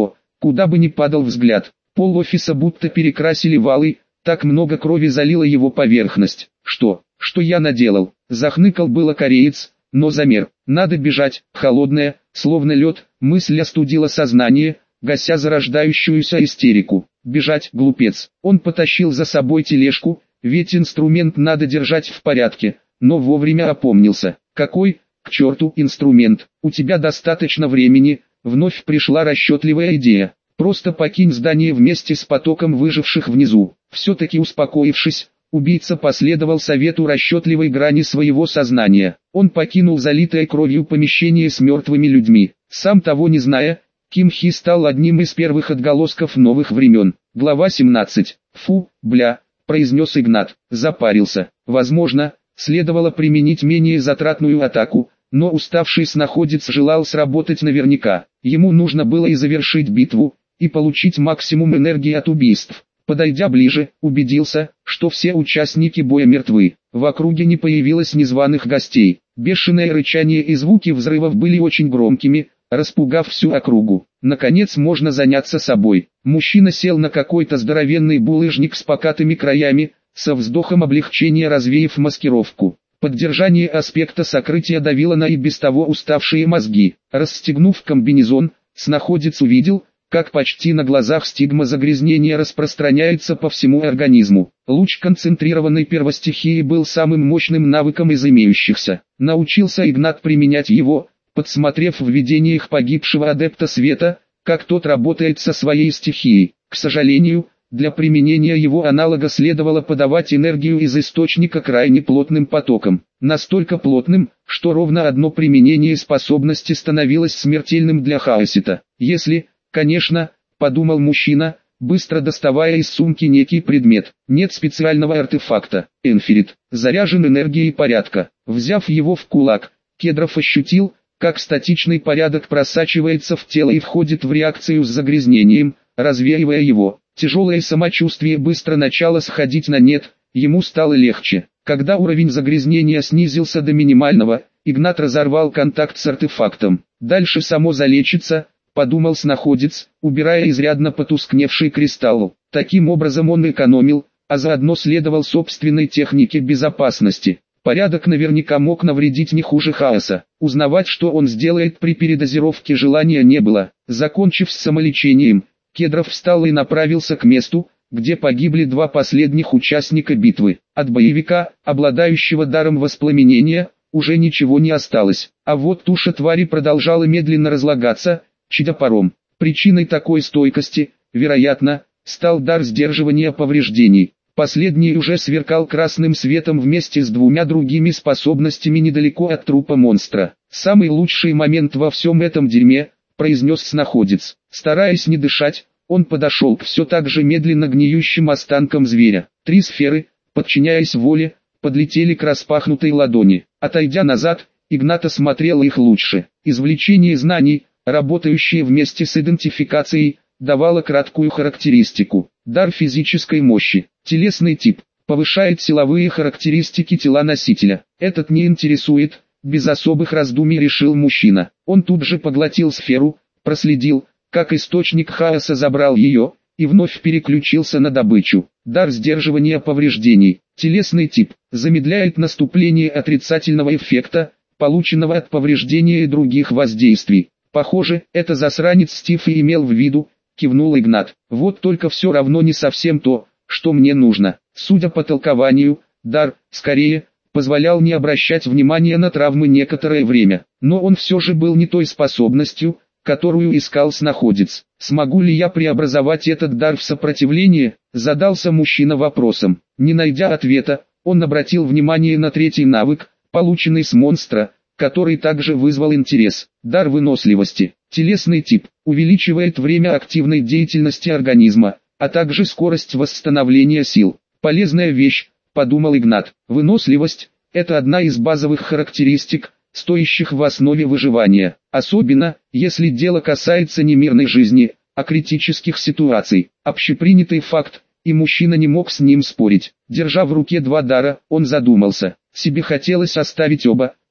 Куда бы ни падал взгляд, пол офиса будто перекрасили валы, так много крови залило его поверхность. Что я наделал? Захныкал было кореец, но замер. Надо бежать. Холодная, словно лед, мысль остудила сознание, гася зарождающуюся истерику. Бежать, глупец. Он потащил за собой тележку, ведь инструмент надо держать в порядке, но вовремя опомнился. Какой, к черту, инструмент? У тебя достаточно времени. Вновь пришла расчетливая идея. Просто покинь здание вместе с потоком выживших внизу. Все-таки успокоившись, убийца последовал совету расчетливой грани своего сознания. Он покинул залитое кровью помещение с мертвыми людьми. Сам того не зная, Ким Хи стал одним из первых отголосков новых времен. Глава 17. «Фу, бля», — произнес Игнат. Запарился. Возможно, следовало применить менее затратную атаку, но уставший снаходец желал сработать наверняка. Ему нужно было и завершить битву, и получить максимум энергии от убийств. Подойдя ближе, убедился, что все участники боя мертвы. В округе не появилось незваных гостей. Бешеное рычание и звуки взрывов были очень громкими, распугав всю округу. Наконец можно заняться собой. Мужчина сел на какой-то здоровенный булыжник с покатыми краями, со вздохом облегчения развеяв маскировку. Поддержание аспекта сокрытия давило на и без того уставшие мозги. Расстегнув комбинезон, снаходец увидел, как почти на глазах стигма загрязнения распространяется по всему организму. Луч концентрированной первостихии был самым мощным навыком из имеющихся. Научился Игнат применять его, подсмотрев в видениях погибшего адепта света, как тот работает со своей стихией. К сожалению, для применения его аналога следовало подавать энергию из источника крайне плотным потоком. Настолько плотным, что ровно одно применение способности становилось смертельным для Хаосита. Если, конечно, подумал мужчина, быстро доставая из сумки некий предмет. Нет специального артефакта. Энфирит заряжен энергией порядка. Взяв его в кулак, Кедров ощутил, как статичный порядок просачивается в тело и входит в реакцию с загрязнением, развеивая его. Тяжелое самочувствие быстро начало сходить на нет, ему стало легче. Когда уровень загрязнения снизился до минимального, Игнат разорвал контакт с артефактом. Дальше само залечится, подумал снаходец, убирая изрядно потускневший кристалл. Таким образом он экономил, а заодно следовал собственной технике безопасности. Порядок наверняка мог навредить не хуже хаоса. Узнавать, что он сделает при передозировке, желания не было. Закончив с самолечением, Кедров встал и направился к месту, где погибли два последних участника битвы. От боевика, обладающего даром воспламенения, уже ничего не осталось. А вот туша твари продолжала медленно разлагаться, чадя паром. Причиной такой стойкости, вероятно, стал дар сдерживания повреждений. Последний уже сверкал красным светом вместе с двумя другими способностями недалеко от трупа монстра. «Самый лучший момент во всем этом дерьме», — произнес снаходец. Стараясь не дышать, он подошел к все так же медленно гниющим останкам зверя. Три сферы, подчиняясь воле, подлетели к распахнутой ладони. Отойдя назад, Игнат осмотрел их лучше. Извлечение знаний, работающее вместе с идентификацией, давало краткую характеристику. Дар физической мощи. Телесный тип. Повышает силовые характеристики тела носителя. Этот не интересует, без особых раздумий решил мужчина. Он тут же поглотил сферу, проследил, как источник хаоса забрал ее, и вновь переключился на добычу. Дар сдерживания повреждений. Телесный тип. Замедляет наступление отрицательного эффекта, полученного от повреждения и других воздействий. Похоже, это засранец Стив и имел в виду, кивнул Игнат. Вот только все равно не совсем то, что мне нужно. Судя по толкованию, дар, скорее, позволял не обращать внимания на травмы некоторое время. Но он все же был не той способностью, которую искал снаходец. «Смогу ли я преобразовать этот дар в сопротивление?» — задался мужчина вопросом. Не найдя ответа, он обратил внимание на третий навык, полученный с монстра, который также вызвал интерес. Дар выносливости. Телесный тип. Увеличивает время активной деятельности организма, а также скорость восстановления сил. Полезная вещь, подумал Игнат. Выносливость – это одна из базовых характеристик, стоящих в основе выживания. Особенно, если дело касается не мирной жизни, а критических ситуаций. Общепринятый факт, и мужчина не мог с ним спорить. Держа в руке два дара, он задумался. Себе хотелось оставить оба,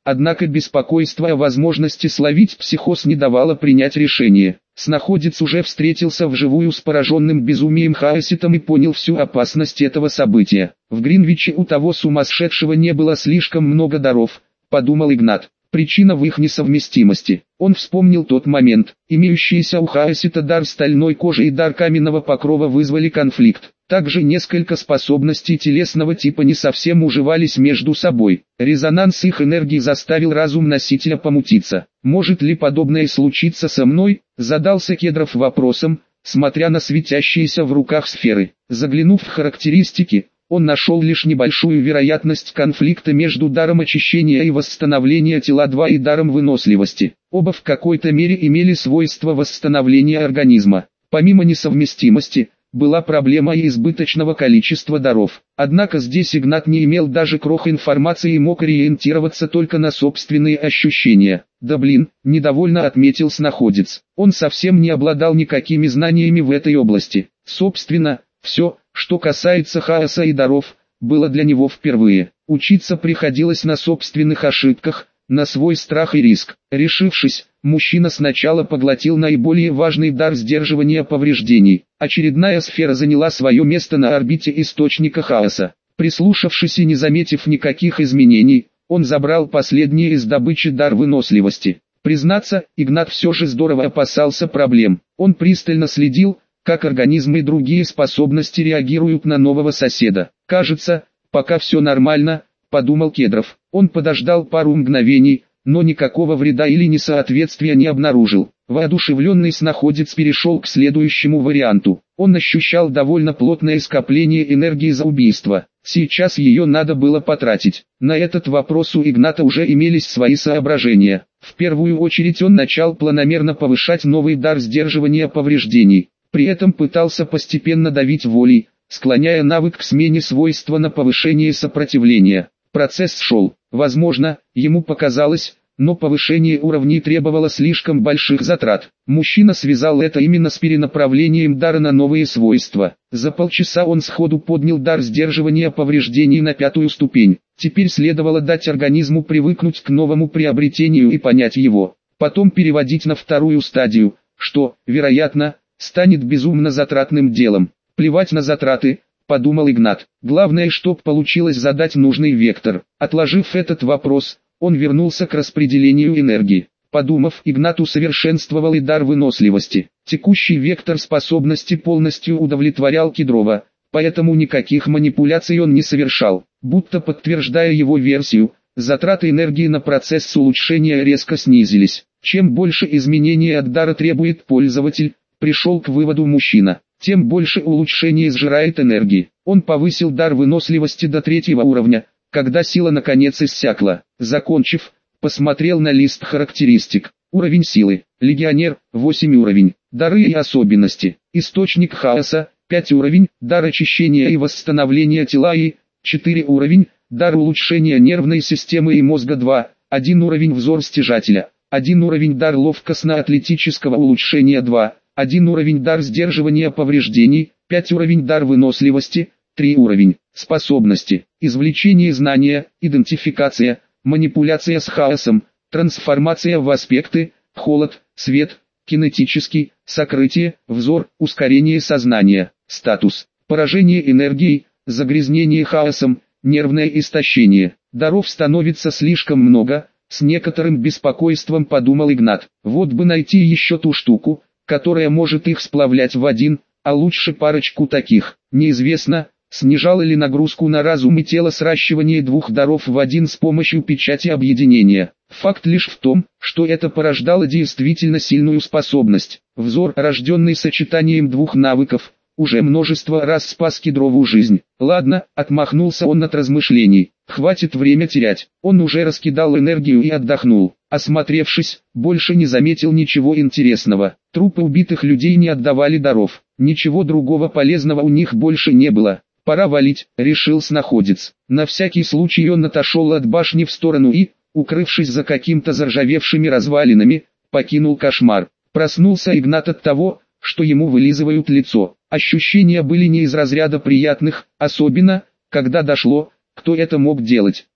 Однако беспокойство о возможности словить психоз не давало принять решение. Снаходец уже встретился вживую с пораженным безумием Хаоситом и понял всю опасность этого события. В Гринвиче у того сумасшедшего не было слишком много даров, подумал Игнат. Причина в их несовместимости. Он вспомнил тот момент. Имеющиеся у Хаосита дар стальной кожи и дар каменного покрова вызвали конфликт. Также несколько способностей телесного типа не совсем уживались между собой. Резонанс их энергии заставил разум носителя помутиться. «Может ли подобное случиться со мной?» – задался Кедров вопросом, смотря на светящиеся в руках сферы. Заглянув в характеристики, он нашел лишь небольшую вероятность конфликта между даром очищения и восстановления тела 2 и даром выносливости. Оба в какой-то мере имели свойство восстановления организма. Помимо несовместимости, была проблема и избыточного количества даров. Однако здесь Игнат не имел даже крох информации и мог ориентироваться только на собственные ощущения. «Да блин», – недовольно отметил снаходец. Он совсем не обладал никакими знаниями в этой области. Собственно, все, что касается хаоса и даров, было для него впервые. Учиться приходилось на собственных ошибках, на свой страх и риск. Решившись, мужчина сначала поглотил наиболее важный дар сдерживания повреждений. Очередная сфера заняла свое место на орбите источника хаоса. Прислушавшись и не заметив никаких изменений, он забрал последний из добычи дар выносливости. Признаться, Игнат все же здорово опасался проблем. Он пристально следил, как организмы и другие способности реагируют на нового соседа. «Кажется, пока все нормально», – подумал Кедров. Он подождал пару мгновений, но никакого вреда или несоответствия не обнаружил. Воодушевленный снаходец перешел к следующему варианту. Он ощущал довольно плотное скопление энергии за убийство. Сейчас ее надо было потратить. На этот вопрос у Игната уже имелись свои соображения. В первую очередь он начал планомерно повышать новый дар сдерживания повреждений. При этом пытался постепенно давить волей, склоняя навык к смене свойства на повышение сопротивления. Процесс шел. Возможно, ему показалось, но повышение уровней требовало слишком больших затрат. Мужчина связал это именно с перенаправлением дара на новые свойства. За полчаса он сходу поднял дар сдерживания повреждений на 5-ю ступень. Теперь следовало дать организму привыкнуть к новому приобретению и понять его. Потом переводить на 2-ю стадию, что, вероятно, станет безумно затратным делом. Плевать на затраты, подумал Игнат. Главное, чтоб получилось задать нужный вектор. Отложив этот вопрос, он вернулся к распределению энергии. Подумав, Игнат усовершенствовал и дар выносливости. Текущий вектор способности полностью удовлетворял Кедрова, поэтому никаких манипуляций он не совершал. Будто подтверждая его версию, затраты энергии на процесс улучшения резко снизились. Чем больше изменений от дара требует пользователь, пришел к выводу мужчина, тем больше улучшений сжирает энергии. Он повысил дар выносливости до 3-го уровня, когда сила наконец иссякла. Закончив, посмотрел на лист характеристик. Уровень силы. Легионер, 8 уровень. Дары и особенности. Источник хаоса, 5 уровень. Дар очищения и восстановления тела и 4 уровень. Дар улучшения нервной системы и мозга 2, 1 уровень. Взор стяжателя, 1 уровень. Дар ловкостно-атлетического улучшения 2, 1 уровень. Дар сдерживания повреждений, 5 уровень. Дар выносливости, 3 уровень. Способности. Извлечение знания, идентификация, манипуляция с хаосом, трансформация в аспекты, холод, свет, кинетический, сокрытие, взор, ускорение сознания. Статус. Поражение энергией, загрязнение хаосом, нервное истощение. Даров становится слишком много, с некоторым беспокойством подумал Игнат. Вот бы найти еще ту штуку, которая может их сплавлять в один, а лучше парочку таких. Неизвестно, снижало ли нагрузку на разум и тело сращивание 2 даров в один с помощью печати объединения. Факт лишь в том, что это порождало действительно сильную способность. Взор, рожденный сочетанием 2 навыков, уже множество раз спас Кедрову жизнь. Ладно, отмахнулся он от размышлений. Хватит время терять. Он уже раскидал энергию и отдохнул. Осмотревшись, больше не заметил ничего интересного. Трупы убитых людей не отдавали даров. Ничего другого полезного у них больше не было. «Пора валить», — решил снаходец. На всякий случай он отошел от башни в сторону и, укрывшись за каким-то заржавевшими развалинами, покинул кошмар. Проснулся Игнат от того, что ему вылизывают лицо. Ощущения были не из разряда приятных, особенно, когда дошло, кто это мог делать.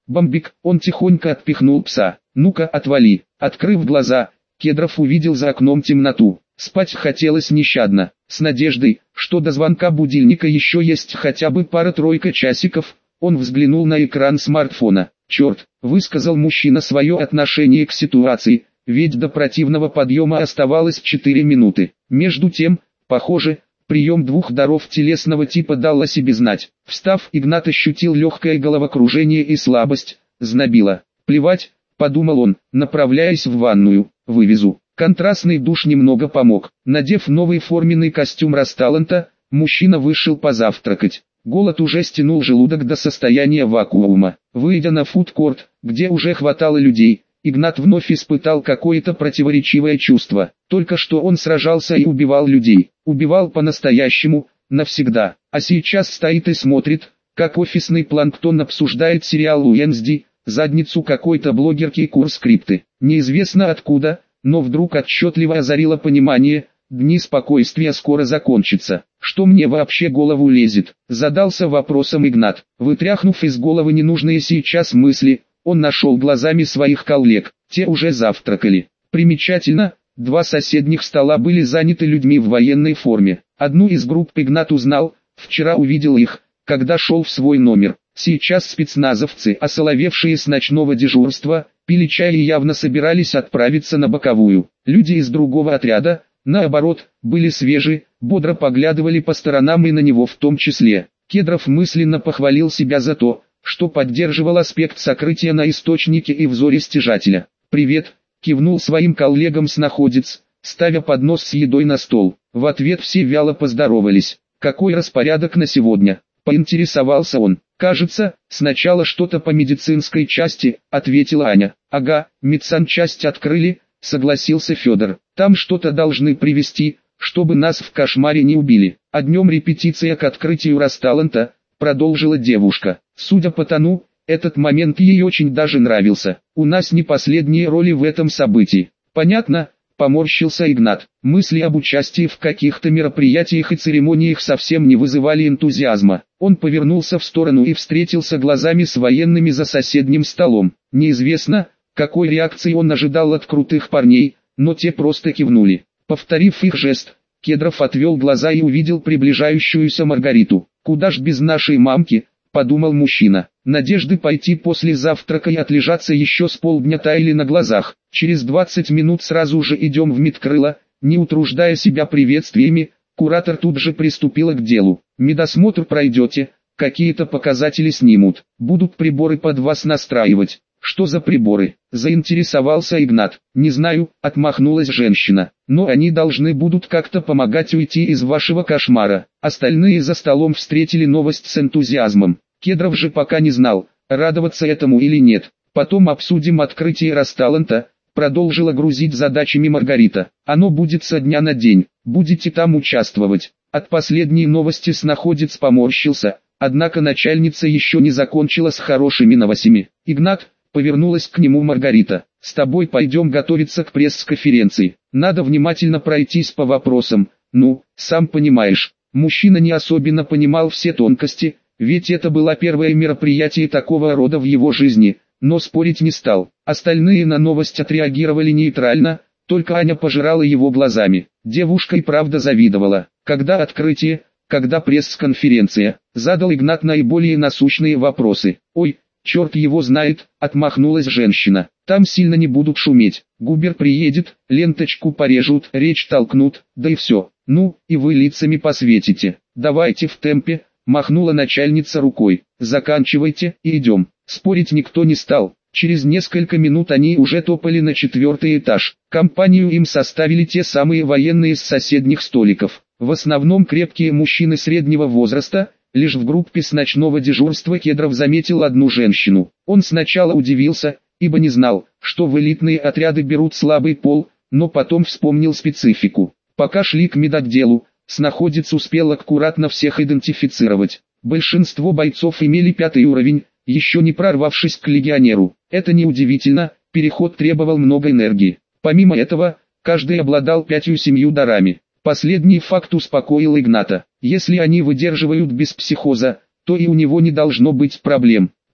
Бомбик, он тихонько отпихнул пса. Ну-ка, отвали. Открыв глаза, Кедров увидел за окном темноту. Спать хотелось нещадно, с надеждой, что до звонка будильника еще есть хотя бы пара-тройка часиков. Он взглянул на экран смартфона. «Черт», — высказал мужчина свое отношение к ситуации, ведь до противного подъема оставалось 4 минуты. Между тем, похоже, прием двух даров телесного типа дал о себе знать. Встав, Игнат ощутил легкое головокружение и слабость, знобило. «Плевать», — подумал он, направляясь в ванную, «вывезу». Контрастный душ немного помог. Надев новый форменный костюм Расталанта, мужчина вышел позавтракать. Голод уже стянул желудок до состояния вакуума. Выйдя на фудкорт, где уже хватало людей, Игнат вновь испытал какое-то противоречивое чувство. Только что он сражался и убивал людей. Убивал по-настоящему, навсегда. А сейчас стоит и смотрит, как офисный планктон обсуждает сериал Уэнсди, задницу какой-то блогерки и курс крипты. Неизвестно откуда, но вдруг отчетливо озарило понимание: дни спокойствия скоро закончатся. Что мне вообще голову лезет? Задался вопросом Игнат. Вытряхнув из головы ненужные сейчас мысли, он нашел глазами своих коллег. Те уже завтракали. Примечательно, два соседних стола были заняты людьми в военной форме. Одну из групп Игнат узнал, вчера увидел их, когда шел в свой номер. Сейчас спецназовцы, осоловевшие с ночного дежурства, пили чай и явно собирались отправиться на боковую. Люди из другого отряда, наоборот, были свежи, бодро поглядывали по сторонам и на него в том числе. Кедров мысленно похвалил себя за то, что поддерживал аспект сокрытия на источнике и взоре стяжателя. «Привет», — кивнул своим коллегам-снаходец, ставя поднос с едой на стол. В ответ все вяло поздоровались. «Какой распорядок на сегодня?» — поинтересовался он. «Кажется, сначала что-то по медицинской части», — ответила Аня. «Ага, медсанчасть открыли», — согласился Федор. «Там что-то должны привезти, чтобы нас в кошмаре не убили. А днем репетиция к открытию Расталанта», — продолжила девушка. Судя по тону, этот момент ей очень даже нравился. «У нас не последние роли в этом событии». «Понятно», — поморщился Игнат. Мысли об участии в каких-то мероприятиях и церемониях совсем не вызывали энтузиазма. Он повернулся в сторону и встретился глазами с военными за соседним столом. Неизвестно, какой реакции он ожидал от крутых парней, но те просто кивнули. Повторив их жест, Кедров отвел глаза и увидел приближающуюся Маргариту. «Куда ж без нашей мамки?» — подумал мужчина. Надежды пойти после завтрака и отлежаться еще с полдня таяли на глазах. Через 20 минут сразу же идем в медкрыло. Не утруждая себя приветствиями, куратор тут же приступила к делу. «Медосмотр пройдете, какие-то показатели снимут, будут приборы под вас настраивать». «Что за приборы?» — заинтересовался Игнат. «Не знаю», — отмахнулась женщина. «Но они должны будут как-то помогать уйти из вашего кошмара». Остальные за столом встретили новость с энтузиазмом. Кедров же пока не знал, радоваться этому или нет. «Потом обсудим открытие Расталанта», — продолжила грузить задачами Маргарита. «Оно будет со дня на день, будете там участвовать». От последней новости снаходец поморщился, однако начальница еще не закончила с хорошими новостями. «Игнат», — повернулась к нему Маргарита, — «с тобой пойдем готовиться к пресс-конференции. Надо внимательно пройтись по вопросам, ну, сам понимаешь». Мужчина не особенно понимал все тонкости, ведь это было первое мероприятие такого рода в его жизни, но спорить не стал. Остальные на новость отреагировали нейтрально, только Аня пожирала его глазами. Девушка и правда завидовала. «Когда открытие, когда пресс-конференция?» — задал Игнат наиболее насущные вопросы. «Ой, черт его знает», — отмахнулась женщина. «Там сильно не будут шуметь. Губер приедет, ленточку порежут, речь толкнут, да и все. Ну, и вы лицами посветите. Давайте в темпе», — махнула начальница рукой. «Заканчивайте и идем». Спорить никто не стал. Через несколько минут они уже топали на 4-й этаж. Компанию им составили те самые военные с соседних столиков. В основном крепкие мужчины среднего возраста. Лишь в группе с ночного дежурства Кедров заметил одну женщину. Он сначала удивился, ибо не знал, что в элитные отряды берут слабый пол, но потом вспомнил специфику. Пока шли к медотделу, снаходец успел аккуратно всех идентифицировать. Большинство бойцов имели 5-й уровень, еще не прорвавшись к легионеру. Это неудивительно, переход требовал много энергии. Помимо этого, каждый обладал 5-7 дарами. Последний факт успокоил Игната. Если они выдерживают без психоза, то и у него не должно быть проблем.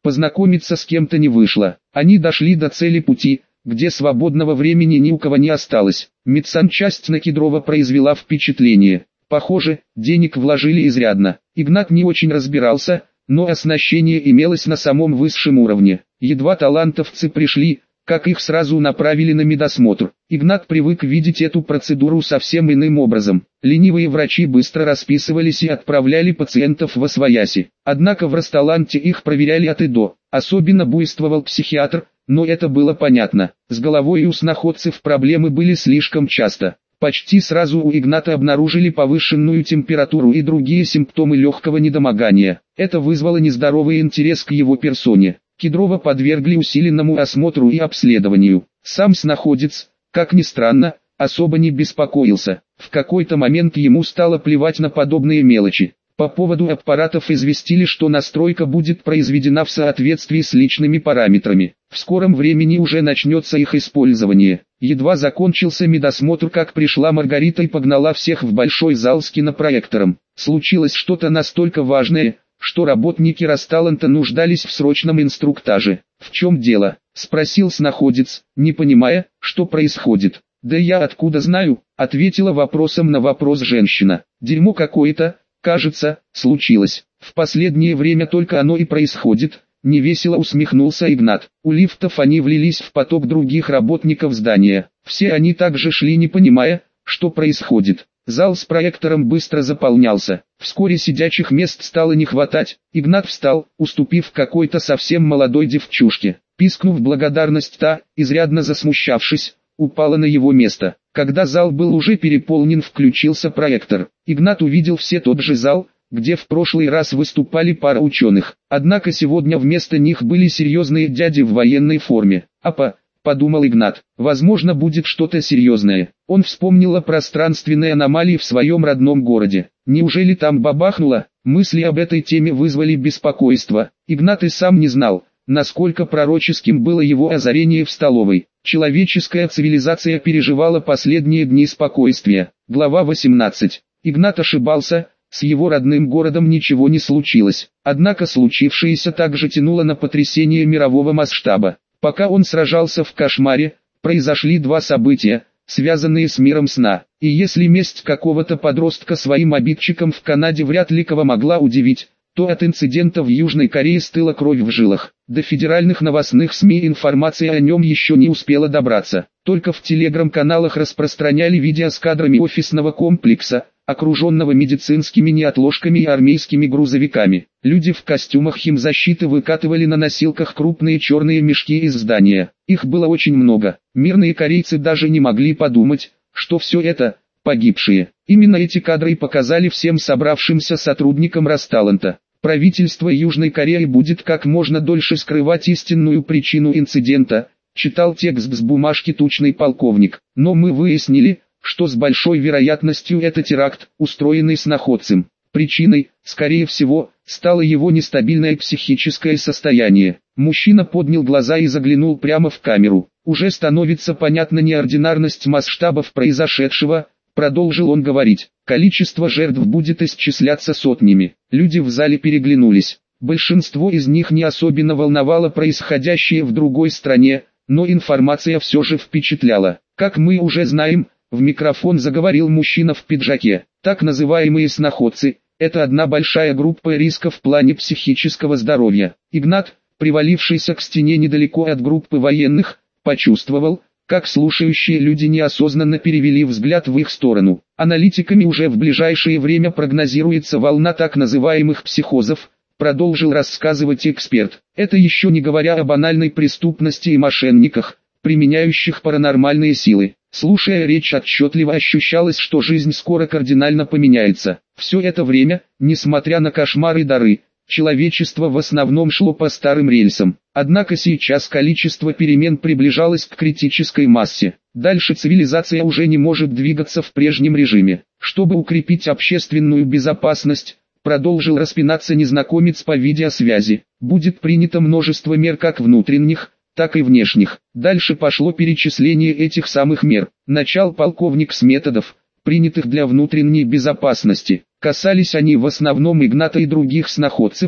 Познакомиться с кем-то не вышло. Они дошли до цели пути, где свободного времени ни у кого не осталось. Медсанчасть на Кедрова произвела впечатление. Похоже, денег вложили изрядно. Игнат не очень разбирался, но оснащение имелось на самом высшем уровне. Едва талантовцы пришли, как их сразу направили на медосмотр. Игнат привык видеть эту процедуру совсем иным образом. Ленивые врачи быстро расписывались и отправляли пациентов восвояси. Однако в Росталанте их проверяли от и до. Особенно буйствовал психиатр, но это было понятно. С головой у сноходцев проблемы были слишком часто. Почти сразу у Игната обнаружили повышенную температуру и другие симптомы легкого недомогания. Это вызвало нездоровый интерес к его персоне. Кедрова подвергли усиленному осмотру и обследованию. Сам сноходец, как ни странно, особо не беспокоился. В какой-то момент ему стало плевать на подобные мелочи. По поводу аппаратов известили, что настройка будет произведена в соответствии с личными параметрами. В скором времени уже начнется их использование. Едва закончился медосмотр, как пришла Маргарита и погнала всех в большой зал с кинопроектором. Случилось что-то настолько важное, что работники Росталанта нуждались в срочном инструктаже. «В чем дело?» – спросил сноходец, не понимая, что происходит. «Да я откуда знаю?» – ответила вопросом на вопрос женщина. «Дерьмо какое-то, кажется, случилось. В последнее время только оно и происходит». Невесело усмехнулся Игнат. У лифтов они влились в поток других работников здания. Все они также шли, не понимая, что происходит. Зал с проектором быстро заполнялся. Вскоре сидячих мест стало не хватать. Игнат встал, уступив какой-то совсем молодой девчушке. Пискнув благодарность, та, изрядно засмущавшись, упала на его место. Когда зал был уже переполнен, включился проектор. Игнат увидел все тот же зал, где в прошлый раз выступали пара ученых. Однако сегодня вместо них были серьезные дяди в военной форме. Подумал Игнат, возможно будет что-то серьезное. Он вспомнил о пространственной аномалии в своем родном городе. Неужели там бабахнуло? Мысли об этой теме вызвали беспокойство. Игнат и сам не знал, насколько пророческим было его озарение в столовой. Человеческая цивилизация переживала последние дни спокойствия. Глава 18. Игнат ошибался. С его родным городом ничего не случилось, однако случившееся также тянуло на потрясение мирового масштаба. Пока он сражался в кошмаре, произошли два события, связанные с миром сна. И если месть какого-то подростка своим обидчикам в Канаде вряд ли кого могла удивить, то от инцидента в Южной Корее стыла кровь в жилах. До федеральных новостных СМИ информация о нем еще не успела добраться. Только в телеграм-каналах распространяли видео с кадрами офисного комплекса, окруженного медицинскими неотложками и армейскими грузовиками. Люди в костюмах химзащиты выкатывали на носилках крупные черные мешки из здания. Их было очень много. Мирные корейцы даже не могли подумать, что все это – погибшие. Именно эти кадры и показали всем собравшимся сотрудникам Росталанта. Правительство Южной Кореи будет как можно дольше скрывать истинную причину инцидента, читал текст с бумажки тучный полковник. Но мы выяснили, что с большой вероятностью это теракт, устроенный сноходцем. Причиной, скорее всего, стало его нестабильное психическое состояние. Мужчина поднял глаза и заглянул прямо в камеру. Уже становится понятна неординарность масштабов произошедшего, продолжил он говорить. Количество жертв будет исчисляться сотнями. Люди в зале переглянулись. Большинство из них не особенно волновало происходящее в другой стране, но информация все же впечатляла. Как мы уже знаем, в микрофон заговорил мужчина в пиджаке. Так называемые сноходцы – это одна большая группа риска в плане психического здоровья. Игнат, привалившийся к стене недалеко от группы военных, почувствовал, как слушающие люди неосознанно перевели взгляд в их сторону. Аналитиками уже в ближайшее время прогнозируется волна так называемых психозов, продолжил рассказывать эксперт. Это еще не говоря о банальной преступности и мошенниках, применяющих паранормальные силы. Слушая речь, отчетливо ощущалось, что жизнь скоро кардинально поменяется. Все это время, несмотря на кошмары и дары, человечество в основном шло по старым рельсам. Однако сейчас количество перемен приближалось к критической массе. Дальше цивилизация уже не может двигаться в прежнем режиме. Чтобы укрепить общественную безопасность, продолжил распинаться незнакомец по видеосвязи, будет принято множество мер как внутренних, так и внешних. Дальше пошло перечисление этих самых мер. Начал полковник с методов, принятых для внутренней безопасности. Касались они в основном Игната и других сноходцев,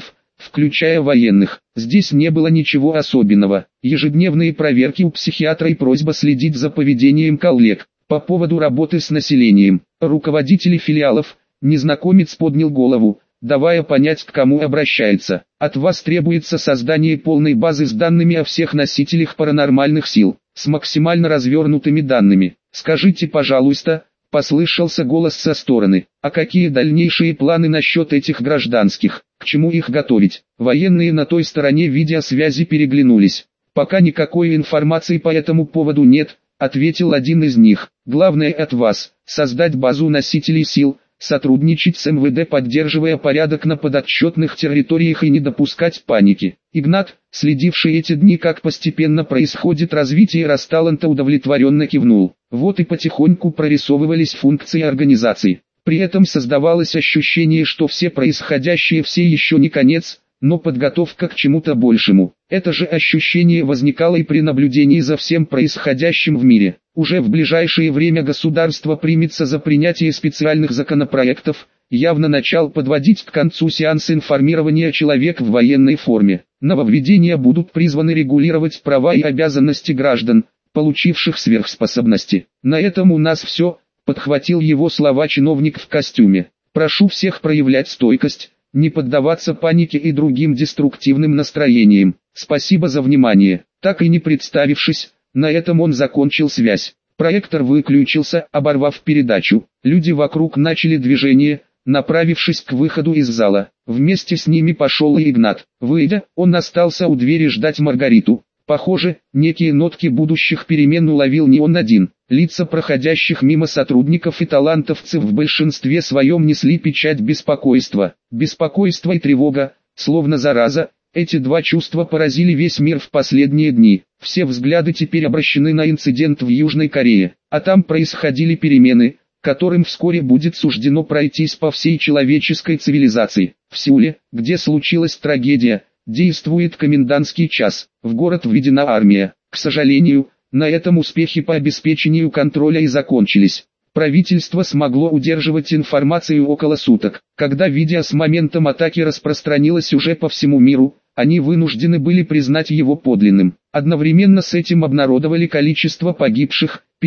включая военных. Здесь не было ничего особенного. Ежедневные проверки у психиатра и просьба следить за поведением коллег. По поводу работы с населением, руководители филиалов, незнакомец поднял голову, давая понять, к кому обращается. От вас требуется создание полной базы с данными о всех носителях паранормальных сил, с максимально развернутыми данными. Скажите, пожалуйста, послышался голос со стороны, а какие дальнейшие планы насчет этих гражданских, к чему их готовить? Военные на той стороне видеосвязи переглянулись. Пока никакой информации по этому поводу нет, ответил один из них. Главное от вас – создать базу носителей сил, сотрудничать с МВД, поддерживая порядок на подотчетных территориях и не допускать паники. Игнат, следивший эти дни, как постепенно происходит развитие Росталанта, удовлетворенно кивнул. Вот и потихоньку прорисовывались функции организации. При этом создавалось ощущение, что все происходящее все еще не конец, но подготовка к чему-то большему. Это же ощущение возникало и при наблюдении за всем происходящим в мире. Уже в ближайшее время государство примется за принятие специальных законопроектов, явно начал подводить к концу сеанс информирования человек в военной форме. Нововведения будут призваны регулировать права и обязанности граждан, получивших сверхспособности. На этом у нас все, подхватил его слова чиновник в костюме. Прошу всех проявлять стойкость, не поддаваться панике и другим деструктивным настроениям. Спасибо за внимание. Так и не представившись, на этом он закончил связь. Проектор выключился, оборвав передачу. Люди вокруг начали движение, направившись к выходу из зала. Вместе с ними пошел и Игнат. Выйдя, он остался у двери ждать Маргариту. Похоже, некие нотки будущих перемен уловил не он один. Лица проходящих мимо сотрудников и талантовцев в большинстве своем несли печать беспокойства. Беспокойство и тревога, словно зараза, эти два чувства поразили весь мир в последние дни. Все взгляды теперь обращены на инцидент в Южной Корее, а там происходили перемены, которым вскоре будет суждено пройтись по всей человеческой цивилизации. В Сеуле, где случилась трагедия, действует комендантский час, в город введена армия. К сожалению, на этом успехи по обеспечению контроля и закончились. Правительство смогло удерживать информацию около суток. Когда видео с моментом атаки распространилось уже по всему миру, они вынуждены были признать его подлинным. Одновременно с этим обнародовали количество погибших –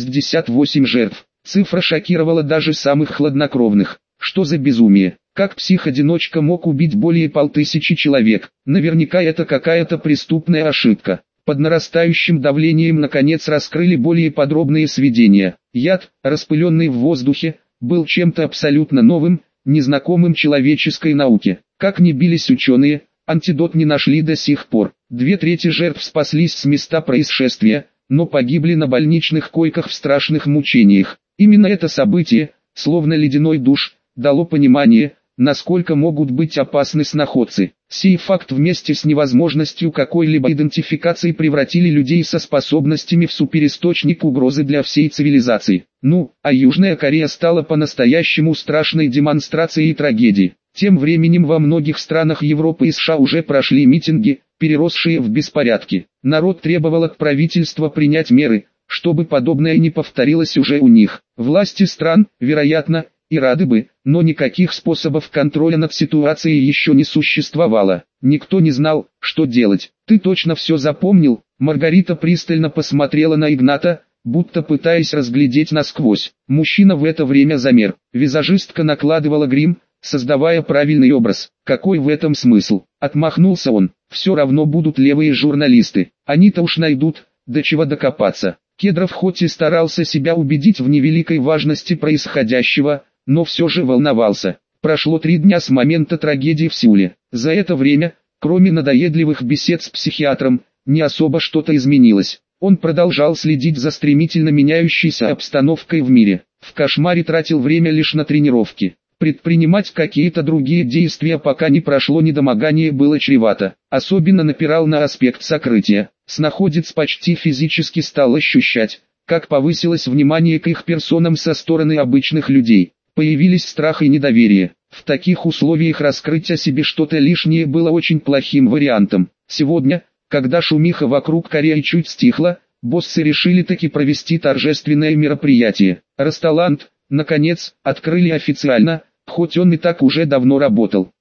568 жертв. Цифра шокировала даже самых хладнокровных. Что за безумие? Как псих-одиночка мог убить более 5000 человек? Наверняка это какая-то преступная ошибка. Под нарастающим давлением наконец раскрыли более подробные сведения. Яд, распыленный в воздухе, был чем-то абсолютно новым, незнакомым человеческой науке. Как ни бились ученые, антидот не нашли до сих пор. 2/3 жертв спаслись с места происшествия, но погибли на больничных койках в страшных мучениях. Именно это событие, словно ледяной душ, дало понимание, насколько могут быть опасны сноходцы. Сей факт вместе с невозможностью какой-либо идентификации превратили людей со способностями в суперисточник угрозы для всей цивилизации. А Южная Корея стала по-настоящему страшной демонстрацией трагедии. Тем временем во многих странах Европы и США уже прошли митинги, переросшие в беспорядки. Народ требовал от правительства принять меры, чтобы подобное не повторилось уже у них. Власти стран, вероятно, и рады бы, но никаких способов контроля над ситуацией еще не существовало. Никто не знал, что делать. «Ты точно все запомнил?» Маргарита пристально посмотрела на Игната, будто пытаясь разглядеть насквозь. Мужчина в это время замер. Визажистка накладывала грим, создавая правильный образ. Какой в этом смысл? Отмахнулся он. Все равно будут левые журналисты. Они-то уж найдут, до чего докопаться. Кедров хоть и старался себя убедить в невеликой важности происходящего, но все же волновался. Прошло 3 дня с момента трагедии в Сеуле. За это время, кроме надоедливых бесед с психиатром, не особо что-то изменилось. Он продолжал следить за стремительно меняющейся обстановкой в мире. В кошмаре тратил время лишь на тренировки. Предпринимать какие-то другие действия, пока не прошло недомогание, было чревато. Особенно напирал на аспект сокрытия. Сноходец почти физически стал ощущать, как повысилось внимание к их персонам со стороны обычных людей. Появились страх и недоверие. В таких условиях раскрыть о себе что-то лишнее было очень плохим вариантом. Сегодня, когда шумиха вокруг Кореи чуть стихла, боссы решили таки провести торжественное мероприятие. Росталант, наконец, открыли официально, хоть он и так уже давно работал.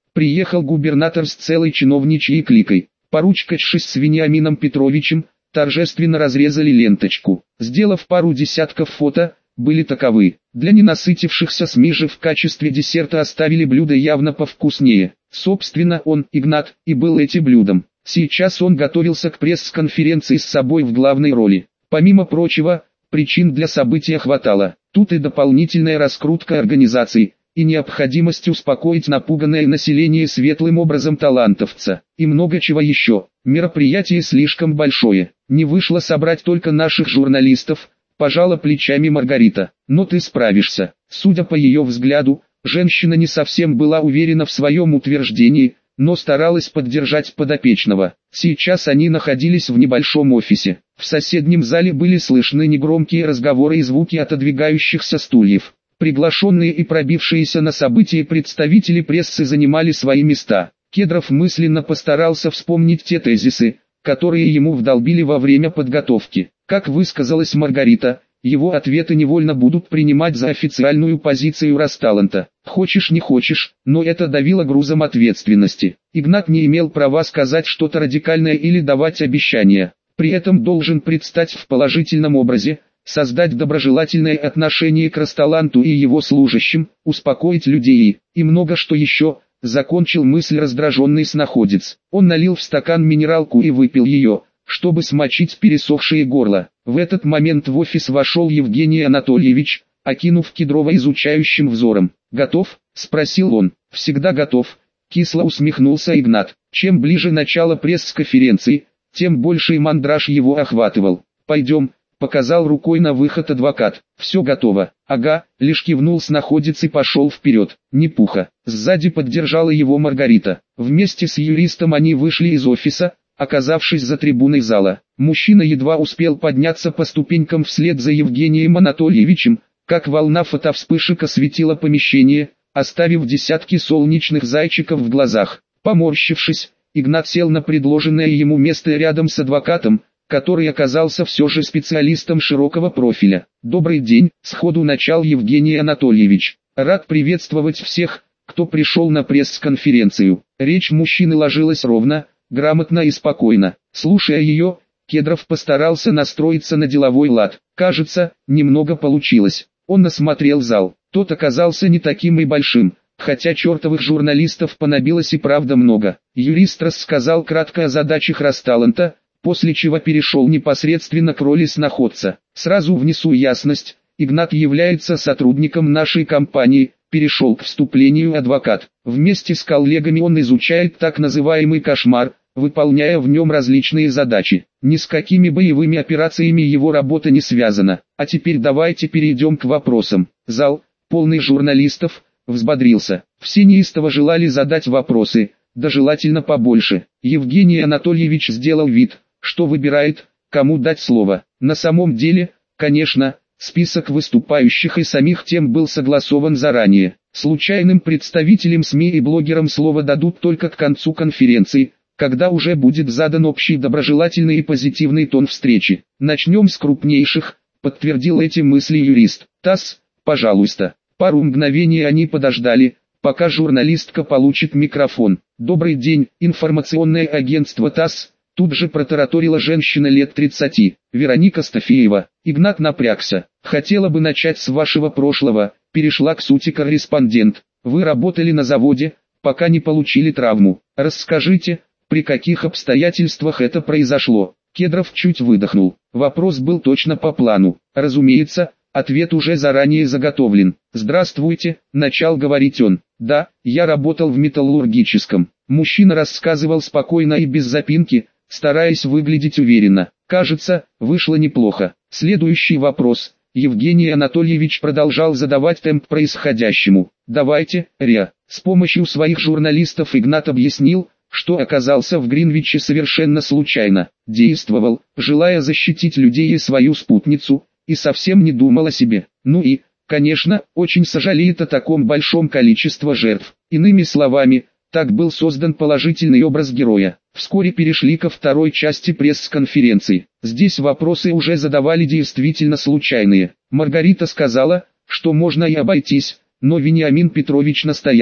Приехал губернатор с целой чиновничьей кликой. Поручкавшись с Вениамином Петровичем, торжественно разрезали ленточку. Сделав пару десятков фото, были таковы. Для ненасытившихся СМИ же в качестве десерта оставили блюдо явно повкуснее. Собственно, он, Игнат, и был этим блюдом. Сейчас он готовился к пресс-конференции с собой в главной роли. Помимо прочего, причин для события хватало. Тут и дополнительная раскрутка организации, и необходимость успокоить напуганное население светлым образом талантовца, и много чего еще. Мероприятие слишком большое, не вышло собрать только наших журналистов, пожала плечами Маргарита. Но ты справишься. Судя по ее взгляду, женщина не совсем была уверена в своем утверждении, но старалась поддержать подопечного. Сейчас они находились в небольшом офисе. В соседнем зале были слышны негромкие разговоры и звуки отодвигающихся стульев. Приглашенные и пробившиеся на событие представители прессы занимали свои места. Кедров мысленно постарался вспомнить те тезисы, которые ему вдолбили во время подготовки. Как высказалась Маргарита, его ответы невольно будут принимать за официальную позицию Росталанта. Хочешь не хочешь, но это давило грузом ответственности. Игнат не имел права сказать что-то радикальное или давать обещания. При этом должен предстать в положительном образе, создать доброжелательное отношение к Росталанту и его служащим, успокоить людей и много что еще, закончил мысль раздраженный снаходец. Он налил в стакан минералку и выпил ее, чтобы смочить пересохшее горло. В этот момент в офис вошел Евгений Анатольевич, окинув Кедрова изучающим взором. «Готов?» – спросил он. «Всегда готов», – кисло усмехнулся Игнат. Чем ближе начало пресс-конференции, тем больший мандраж его охватывал. «Пойдем», – показал рукой на выход адвокат. «Все готово». «Ага», – лишь кивнул снаходец и пошел вперед. «Не пуха». Сзади поддержала его Маргарита. Вместе с юристом они вышли из офиса, оказавшись за трибуной зала. Мужчина едва успел подняться по ступенькам вслед за Евгением Анатольевичем, как волна фотовспышек осветила помещение, оставив десятки солнечных зайчиков в глазах. Поморщившись, Игнат сел на предложенное ему место рядом с адвокатом, который оказался все же специалистом широкого профиля. «Добрый день», — сходу начал Евгений Анатольевич. «Рад приветствовать всех, кто пришел на пресс-конференцию». Речь мужчины ложилась ровно, грамотно и спокойно. Слушая ее, Кедров постарался настроиться на деловой лад. Кажется, немного получилось. Он осмотрел зал. Тот оказался не таким и большим, хотя чертовых журналистов понабилось и правда много. Юрист рассказал кратко о задачах Росталанта, после чего перешел непосредственно к роли снаходца. «Сразу внесу ясность, Игнат является сотрудником нашей компании», перешел к вступлению адвокат. «Вместе с коллегами он изучает так называемый кошмар, выполняя в нем различные задачи. Ни с какими боевыми операциями его работа не связана. А теперь давайте перейдем к вопросам». Зал, полный журналистов, взбодрился. Все неистово желали задать вопросы, да желательно побольше. Евгений Анатольевич сделал вид, что выбирает, кому дать слово. На самом деле, конечно, список выступающих и самих тем был согласован заранее. Случайным представителям СМИ и блогерам слово дадут только к концу конференции, когда уже будет задан общий доброжелательный и позитивный тон встречи. «Начнем с крупнейших», — подтвердил эти мысли юрист. «ТАСС, пожалуйста». Пару мгновений они подождали, пока журналистка получит микрофон. «Добрый день, информационное агентство ТАСС», — тут же протараторила женщина лет 30, Вероника Стафеева. Игнат напрягся. «Хотела бы начать с вашего прошлого», — перешла к сути корреспондент. «Вы работали на заводе, пока не получили травму. Расскажите, при каких обстоятельствах это произошло?» Кедров чуть выдохнул. Вопрос был точно по плану. Разумеется, ответ уже заранее заготовлен. «Здравствуйте», — начал говорить он. «Да, я работал в металлургическом». Мужчина рассказывал спокойно и без запинки, стараясь выглядеть уверенно. Кажется, вышло неплохо. Следующий вопрос. Евгений Анатольевич продолжал задавать темп происходящему. «Давайте, Риа». С помощью своих журналистов Игнат объяснил, что оказался в Гринвиче совершенно случайно. Действовал, желая защитить людей и свою спутницу, и совсем не думал о себе. Ну и, конечно, очень сожалеет о таком большом количестве жертв. Иными словами, так был создан положительный образ героя. Вскоре перешли ко второй части пресс-конференции. Здесь вопросы уже задавали действительно случайные. Маргарита сказала, что можно и обойтись, но Вениамин Петрович настоял.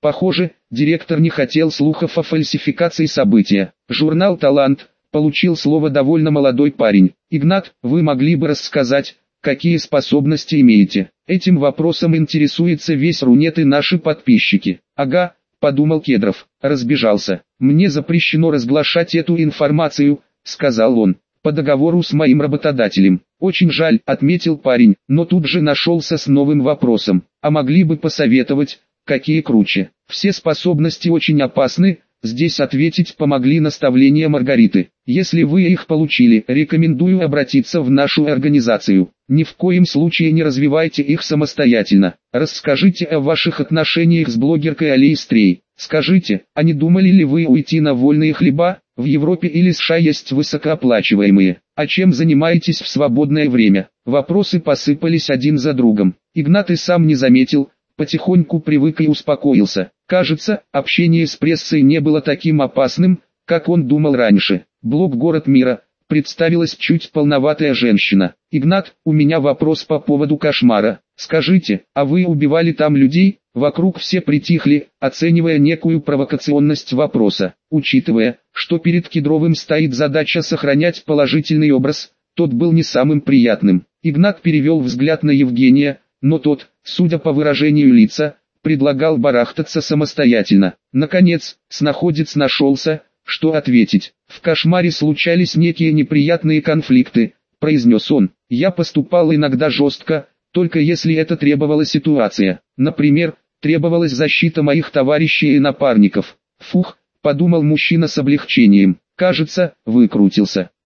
Похоже, директор не хотел слухов о фальсификации события. Журнал «Талант» получил слово довольно молодой парень. Игнат, вы могли бы рассказать, какие способности имеете? Этим вопросом интересуется весь Рунет и наши подписчики. Ага, подумал Кедров, разбежался. Мне запрещено разглашать эту информацию, сказал он, по договору с моим работодателем. Очень жаль, отметил парень, но тут же нашелся с новым вопросом. А могли бы посоветовать, какие круче? Все способности очень опасны, здесь ответить помогли наставления Маргариты. Если вы их получили, рекомендую обратиться в нашу организацию. Ни в коем случае не развивайте их самостоятельно. Расскажите о ваших отношениях с блогеркой Алей Стрей. Скажите, а не думали ли вы уйти на вольные хлеба? В Европе или США есть высокооплачиваемые. А чем занимаетесь в свободное время? Вопросы посыпались один за другом. Игнат и сам не заметил, потихоньку привык и успокоился. Кажется, общение с прессой не было таким опасным, как он думал раньше. Блог «Город мира», представилась чуть полноватая женщина. Игнат, у меня вопрос по поводу кошмара. Скажите, а вы убивали там людей? Вокруг все притихли, оценивая некую провокационность вопроса. Учитывая, что перед Кедровым стоит задача сохранять положительный образ, тот был не самым приятным. Игнат перевел взгляд на Евгения, но тот, судя по выражению лица, предлагал барахтаться самостоятельно. Наконец, снаходец нашелся, что ответить. В кошмаре случались некие неприятные конфликты, произнес он. Я поступал иногда жестко, только если это требовала ситуация. Например, требовалась защита моих товарищей и напарников. Фух, подумал мужчина с облегчением. Кажется, выкрутился.